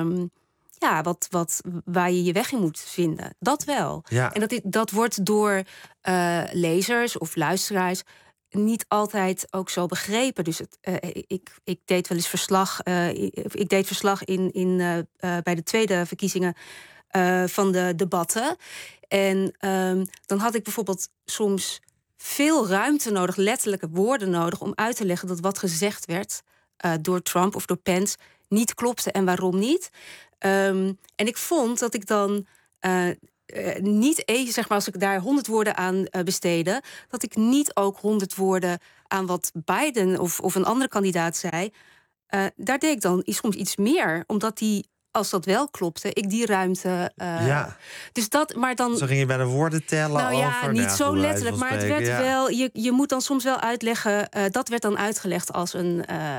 waar je weg in moet vinden. Dat wel. Ja. En dat wordt door lezers of luisteraars niet altijd ook zo begrepen. Dus ik deed wel eens verslag. Ik deed verslag bij de tweede verkiezingen van de debatten. En dan had ik bijvoorbeeld soms veel ruimte nodig, letterlijke woorden nodig, om uit te leggen dat wat gezegd werd door Trump of door Pence niet klopte en waarom niet. En ik vond dat ik dan niet even, zeg maar, als ik daar 100 woorden aan besteedde, dat ik niet ook 100 woorden aan wat Biden of een andere kandidaat zei, daar deed ik dan soms iets meer. Omdat als dat wel klopte, ik die ruimte... Dus dat, maar dan... Zo ging je bij de woorden tellen over... niet zo letterlijk, maar het werd wel... Je moet dan soms wel uitleggen... dat werd dan uitgelegd als een...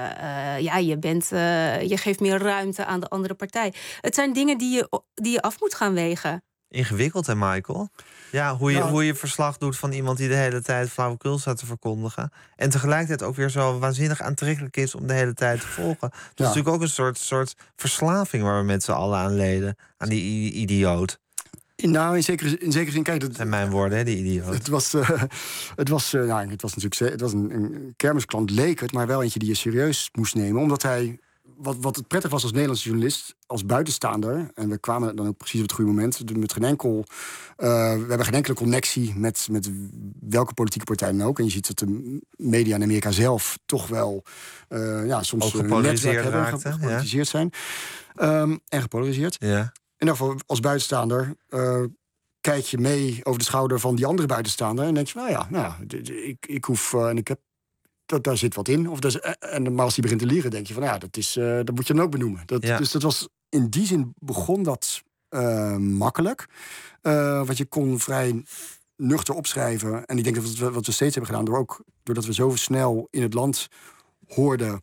je geeft meer ruimte aan de andere partij. Het zijn dingen die je af moet gaan wegen. Ingewikkeld, hè, Michael? Ja, hoe je verslag doet van iemand die de hele tijd flauwekul staat te verkondigen. En tegelijkertijd ook weer zo waanzinnig aantrekkelijk is om de hele tijd te volgen. Dat is natuurlijk ook een soort verslaving waar we met z'n allen aan leden. Aan die idioot. Nou, in zekere zin, kijk... Dat zijn mijn woorden, hè, die idioot. Het was een kermisklant, leek het, maar wel eentje die je serieus moest nemen. Omdat hij... Wat het prettig was als Nederlandse journalist, als buitenstaander... en we kwamen dan ook precies op het goede moment... met geen enkel... we hebben geen enkele connectie met welke politieke partij dan ook. En je ziet dat de media in Amerika zelf toch wel... soms gepolariseerd zijn. En gepolariseerd. Ja. En daarvoor als buitenstaander... kijk je mee over de schouder van die andere buitenstaander... en denk je, ik hoef... en ik heb daar zit wat in. Maar als die begint te liegen, denk je van... dat moet je dan ook benoemen. Dus dat was, in die zin begon dat makkelijk. Want je kon vrij nuchter opschrijven. En ik denk dat wat we steeds hebben gedaan... doordat we zo snel in het land hoorden...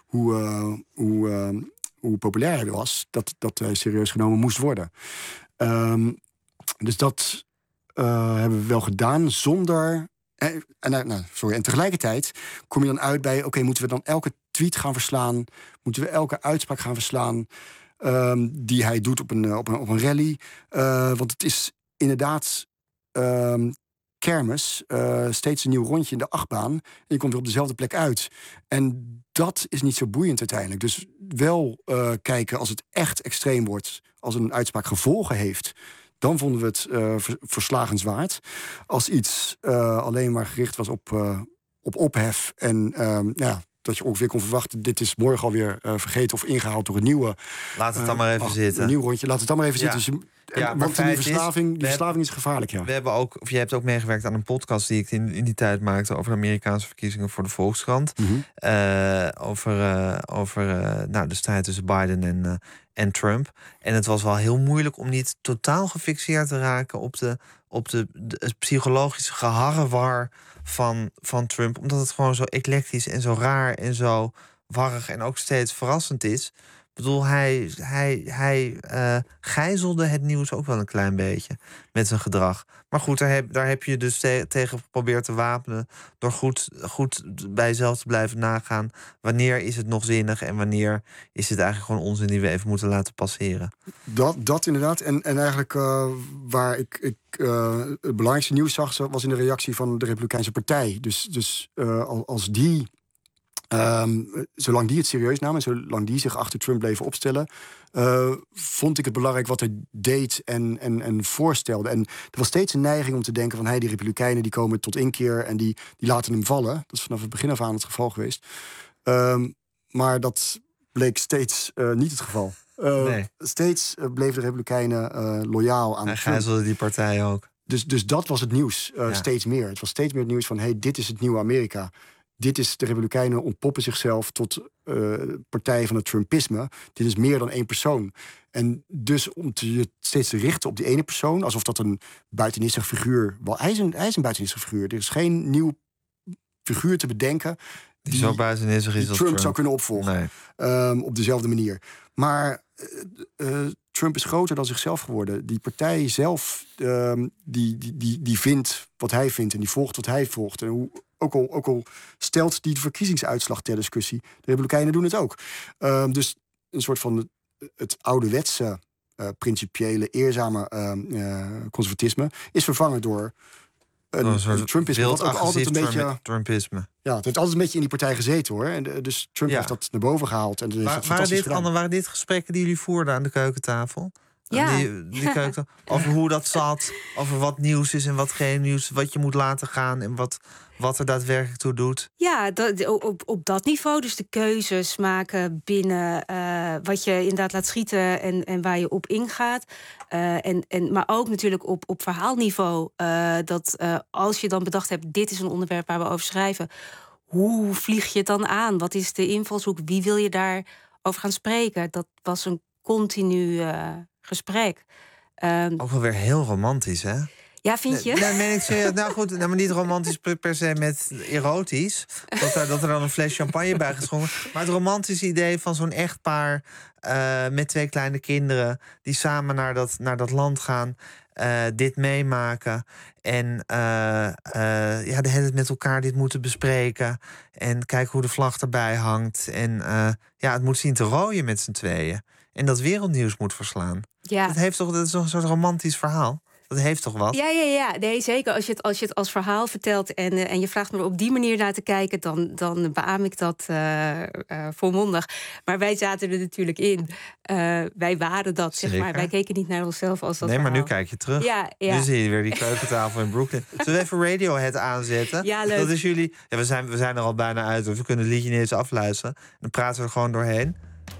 hoe populair hij was... dat hij serieus genomen moest worden. Dus dat hebben we wel gedaan zonder... En tegelijkertijd kom je dan uit bij... oké, moeten we dan elke tweet gaan verslaan? Moeten we elke uitspraak gaan verslaan... die hij doet op een rally? Want het is inderdaad kermis. Steeds een nieuw rondje in de achtbaan. En je komt weer op dezelfde plek uit. En dat is niet zo boeiend uiteindelijk. Dus wel kijken als het echt extreem wordt... als een uitspraak gevolgen heeft... dan vonden we het verslagenswaard. Als iets alleen maar gericht was op ophef... en dat je ongeveer kon verwachten... dit is morgen alweer vergeten of ingehaald door een nieuwe... Laat het dan maar even zitten. Een nieuw rondje, laat het dan maar even zitten. Dus want die verslaving is gevaarlijk, We hebben jij hebt ook meegewerkt aan een podcast... die ik in die tijd maakte over de Amerikaanse verkiezingen voor de Volkskrant. Over de strijd tussen Biden en Trump. En het was wel heel moeilijk om niet totaal gefixeerd te raken... op de psychologische geharrewar van Trump. Omdat het gewoon zo eclectisch en zo raar en zo warrig... en ook steeds verrassend is. Ik bedoel, hij gijzelde het nieuws ook wel een klein beetje met zijn gedrag. Maar goed, daar heb je dus tegen geprobeerd te wapenen... door goed bij jezelf te blijven nagaan... wanneer is het nog zinnig en wanneer is het eigenlijk gewoon onzin... die we even moeten laten passeren. Dat inderdaad. En eigenlijk waar ik het belangrijkste nieuws zag... was in de reactie van de Republikeinse Partij. Dus als die... zolang die het serieus namen en zolang die zich achter Trump bleven opstellen... vond ik het belangrijk wat hij deed en voorstelde. En er was steeds een neiging om te denken van... die Republikeinen die komen tot inkeer en die laten hem vallen. Dat is vanaf het begin af aan het geval geweest. Maar dat bleek steeds niet het geval. Steeds bleven de Republikeinen loyaal aan Hij Trump. gijzelde die partij ook. Dus dat was het nieuws steeds meer. Het was steeds meer het nieuws van... dit is het nieuwe Amerika. Dit is de Republikeinen ontpoppen zichzelf tot partij van het Trumpisme. Dit is meer dan één persoon. En dus om je steeds te richten op die ene persoon... alsof dat een buitenissig figuur... Hij is een buitenissig figuur. Er is geen nieuw figuur te bedenken... die zo buitenissig is als Trump zou kunnen opvolgen. Nee. Op dezelfde manier. Maar Trump is groter dan zichzelf geworden. Die partij zelf, die vindt wat hij vindt... en die volgt wat hij volgt. En ook al stelt die de verkiezingsuitslag ter discussie... de Republikeinen doen het ook. Dus een soort van het ouderwetse, principiële, eerzame conservatisme... is vervangen door een Trumpisme. Wat ook altijd een beetje Trumpisme. Ja, het heeft altijd een beetje in die partij gezeten, hoor. En dus Trump heeft dat naar boven gehaald. En waren dit gesprekken die jullie voerden aan de keukentafel? Ja. Die keuken, over hoe dat zat, over wat nieuws is en wat geen nieuws... wat je moet laten gaan en wat er daadwerkelijk toe doet. Ja, op dat niveau. Dus de keuzes maken binnen wat je inderdaad laat schieten... en waar je op ingaat. Maar ook natuurlijk op verhaalniveau. Dat als je dan bedacht hebt, dit is een onderwerp waar we over schrijven... hoe vlieg je het dan aan? Wat is de invalshoek? Wie wil je daarover gaan spreken? Dat was een continu gesprek. Ook wel weer heel romantisch, hè? Ja, vind je? Nee, meen ik serieus. Nou goed, maar niet romantisch per se met erotisch. Dat er dan een fles champagne bij geschonken. Maar het romantische idee van zo'n echtpaar met 2 kleine kinderen die samen naar dat land gaan, dit meemaken en de hele tijd met elkaar dit moeten bespreken en kijken hoe de vlag erbij hangt en het moet zien te rooien met z'n tweeën en dat wereldnieuws moet verslaan. Ja. Dat is toch een soort romantisch verhaal. Dat heeft toch wat? Ja. Nee, zeker. Als je het als verhaal vertelt en je vraagt me er op die manier naar te kijken, dan beaam ik dat volmondig. Maar wij zaten er natuurlijk in. Wij waren dat, Zeker. zeg maar. Wij keken niet naar onszelf als dat Nee, maar verhaal. nu kijk je terug. Ja. Nu zie je weer die keukentafel in Brooklyn. Zullen we even Radiohead aanzetten? Ja, leuk. Dat is jullie... Ja, we zijn er al bijna uit. Dus we kunnen het liedje niet eens afluisteren. Dan praten we er gewoon doorheen.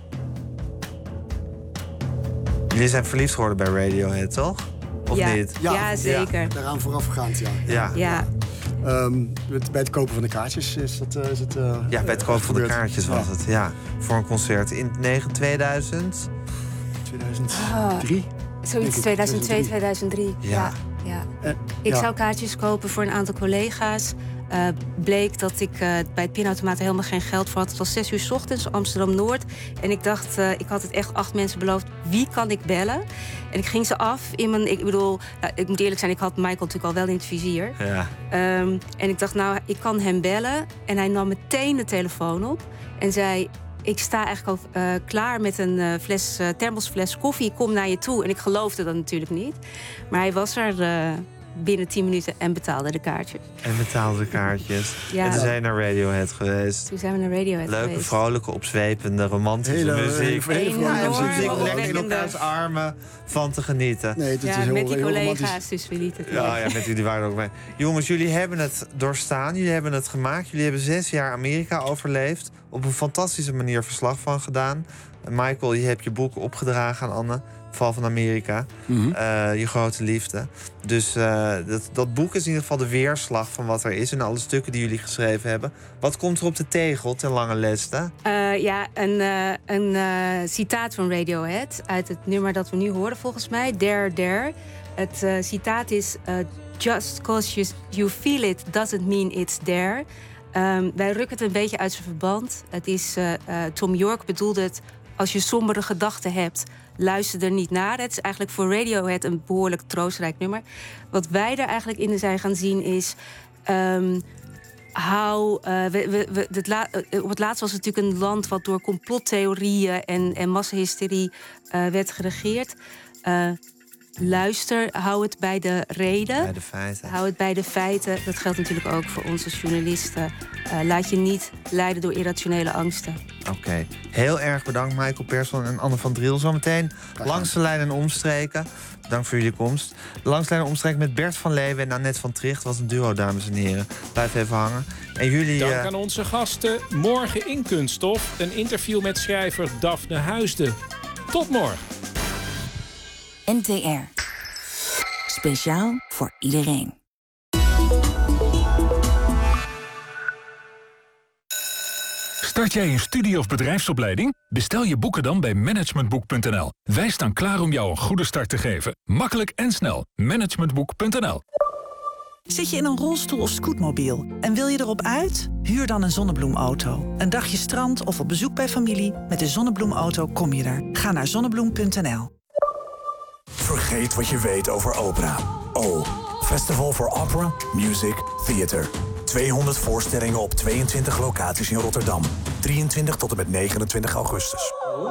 Jullie zijn verliefd geworden bij Radiohead, toch? Of niet? Ja, zeker. Ja, daaraan voorafgaand, Ja. Bij het kopen van de kaartjes is het... bij het kopen van de kaartjes was het, ja. Voor een concert in 2000? 2003? Zoiets, 2002, 2003. Ja. Ik zou kaartjes kopen voor een aantal collega's. Bleek dat ik bij het pinautomaat helemaal geen geld voor had. Het was 6 uur 's ochtends, Amsterdam-Noord. En ik dacht, ik had het echt 8 mensen beloofd. Wie kan ik bellen? En ik ging ze af in mijn... Ik bedoel, ik moet eerlijk zijn, ik had Michael natuurlijk al wel in het vizier. Ja. En ik dacht, nou, ik kan hem bellen. En hij nam meteen de telefoon op en zei... Ik sta eigenlijk al klaar met een thermosfles koffie. Ik kom naar je toe. En ik geloofde dat natuurlijk niet. Maar hij was er binnen 10 minuten en betaalde de kaartjes. Ja. En toen zijn we naar Radiohead geweest. Toen zijn we naar Radiohead geweest. Leuke, vrolijke, opzwepende, romantische muziek. Enorm Lekker in elkaars armen van te genieten. Nee, het is heel, met die heel collega's, dus we lieten het. Ja, met jullie waren er ook bij. Jongens, jullie hebben het doorstaan. Jullie hebben het gemaakt. Jullie hebben 6 jaar Amerika overleefd. Op een fantastische manier verslag van gedaan. Michael, je hebt je boek opgedragen aan Anne. Val van Amerika. Je grote liefde. Dus dat boek is in ieder geval de weerslag van wat er is. En alle stukken die jullie geschreven hebben. Wat komt er op de tegel ten lange leste? Een citaat van Radiohead. Uit het nummer dat we nu horen volgens mij. There, There. Het citaat is... Just because you feel it doesn't mean it's there. Wij rukken het een beetje uit zijn verband. Het is, Tom York bedoelde het... Als je sombere gedachten hebt, luister er niet naar. Het is eigenlijk voor Radiohead een behoorlijk troostrijk nummer. Wat wij er eigenlijk in zijn gaan zien is... op het laatst was het natuurlijk een land... wat door complottheorieën en massahysterie werd geregeerd... Luister, hou het bij de reden. Bij de feiten. Hou het bij de feiten. Dat geldt natuurlijk ook voor ons als journalisten. Laat je niet leiden door irrationele angsten. Oké. Heel erg bedankt, Michael Persson en Anne van Driel. Zometeen langs de lijn en omstreken. Dank voor jullie komst. Langs de lijn en omstreken met Bert van Leeuwen en Annette van Tricht. Was een duo, dames en heren. Blijf even hangen. En jullie... Dank aan onze gasten. Morgen in Kunststof een interview met schrijver Daphne Huisden. Tot morgen. NTR. Speciaal voor iedereen. Start jij een studie- of bedrijfsopleiding? Bestel je boeken dan bij managementboek.nl. Wij staan klaar om jou een goede start te geven. Makkelijk en snel. Managementboek.nl. Zit je in een rolstoel of scootmobiel en wil je erop uit? Huur dan een Zonnebloemauto. Een dagje strand of op bezoek bij familie. Met de Zonnebloemauto kom je er. Ga naar zonnebloem.nl. Vergeet wat je weet over opera. Festival for Opera, Music, Theater. 200 voorstellingen op 22 locaties in Rotterdam. 23 tot en met 29 augustus.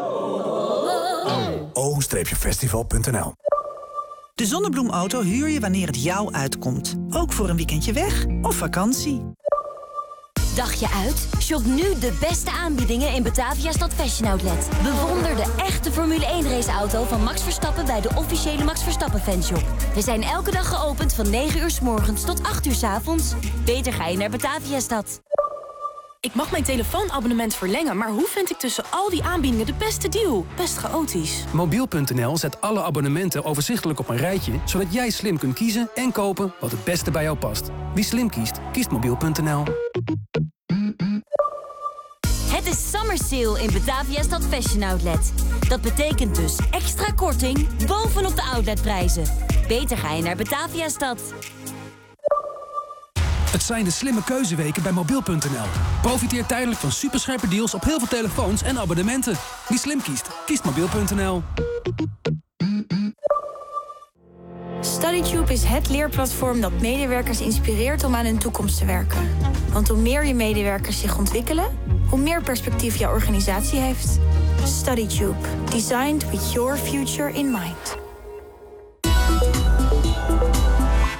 o-festival.nl. De Zonnebloemauto huur je wanneer het jou uitkomt. Ook voor een weekendje weg of vakantie. Dagje uit? Shop nu de beste aanbiedingen in Bataviastad Fashion Outlet. Bewonder de echte Formule 1 raceauto van Max Verstappen bij de officiële Max Verstappen fanshop. We zijn elke dag geopend van 9 uur 's morgens tot 8 uur 's avonds. Beter ga je naar Bataviastad. Ik mag mijn telefoonabonnement verlengen, maar hoe vind ik tussen al die aanbiedingen de beste deal? Best chaotisch. Mobiel.nl zet alle abonnementen overzichtelijk op een rijtje, zodat jij slim kunt kiezen en kopen wat het beste bij jou past. Wie slim kiest, kiest mobiel.nl. Het is Summer Sale in Bataviastad Fashion Outlet. Dat betekent dus extra korting bovenop de outletprijzen. Beter ga je naar Bataviastad. Het zijn de slimme keuzeweken bij mobiel.nl. Profiteer tijdelijk van superscherpe deals op heel veel telefoons en abonnementen. Wie slim kiest, kiest mobiel.nl. StudyTube is het leerplatform dat medewerkers inspireert om aan hun toekomst te werken. Want hoe meer je medewerkers zich ontwikkelen, hoe meer perspectief jouw organisatie heeft. StudyTube. Designed with your future in mind.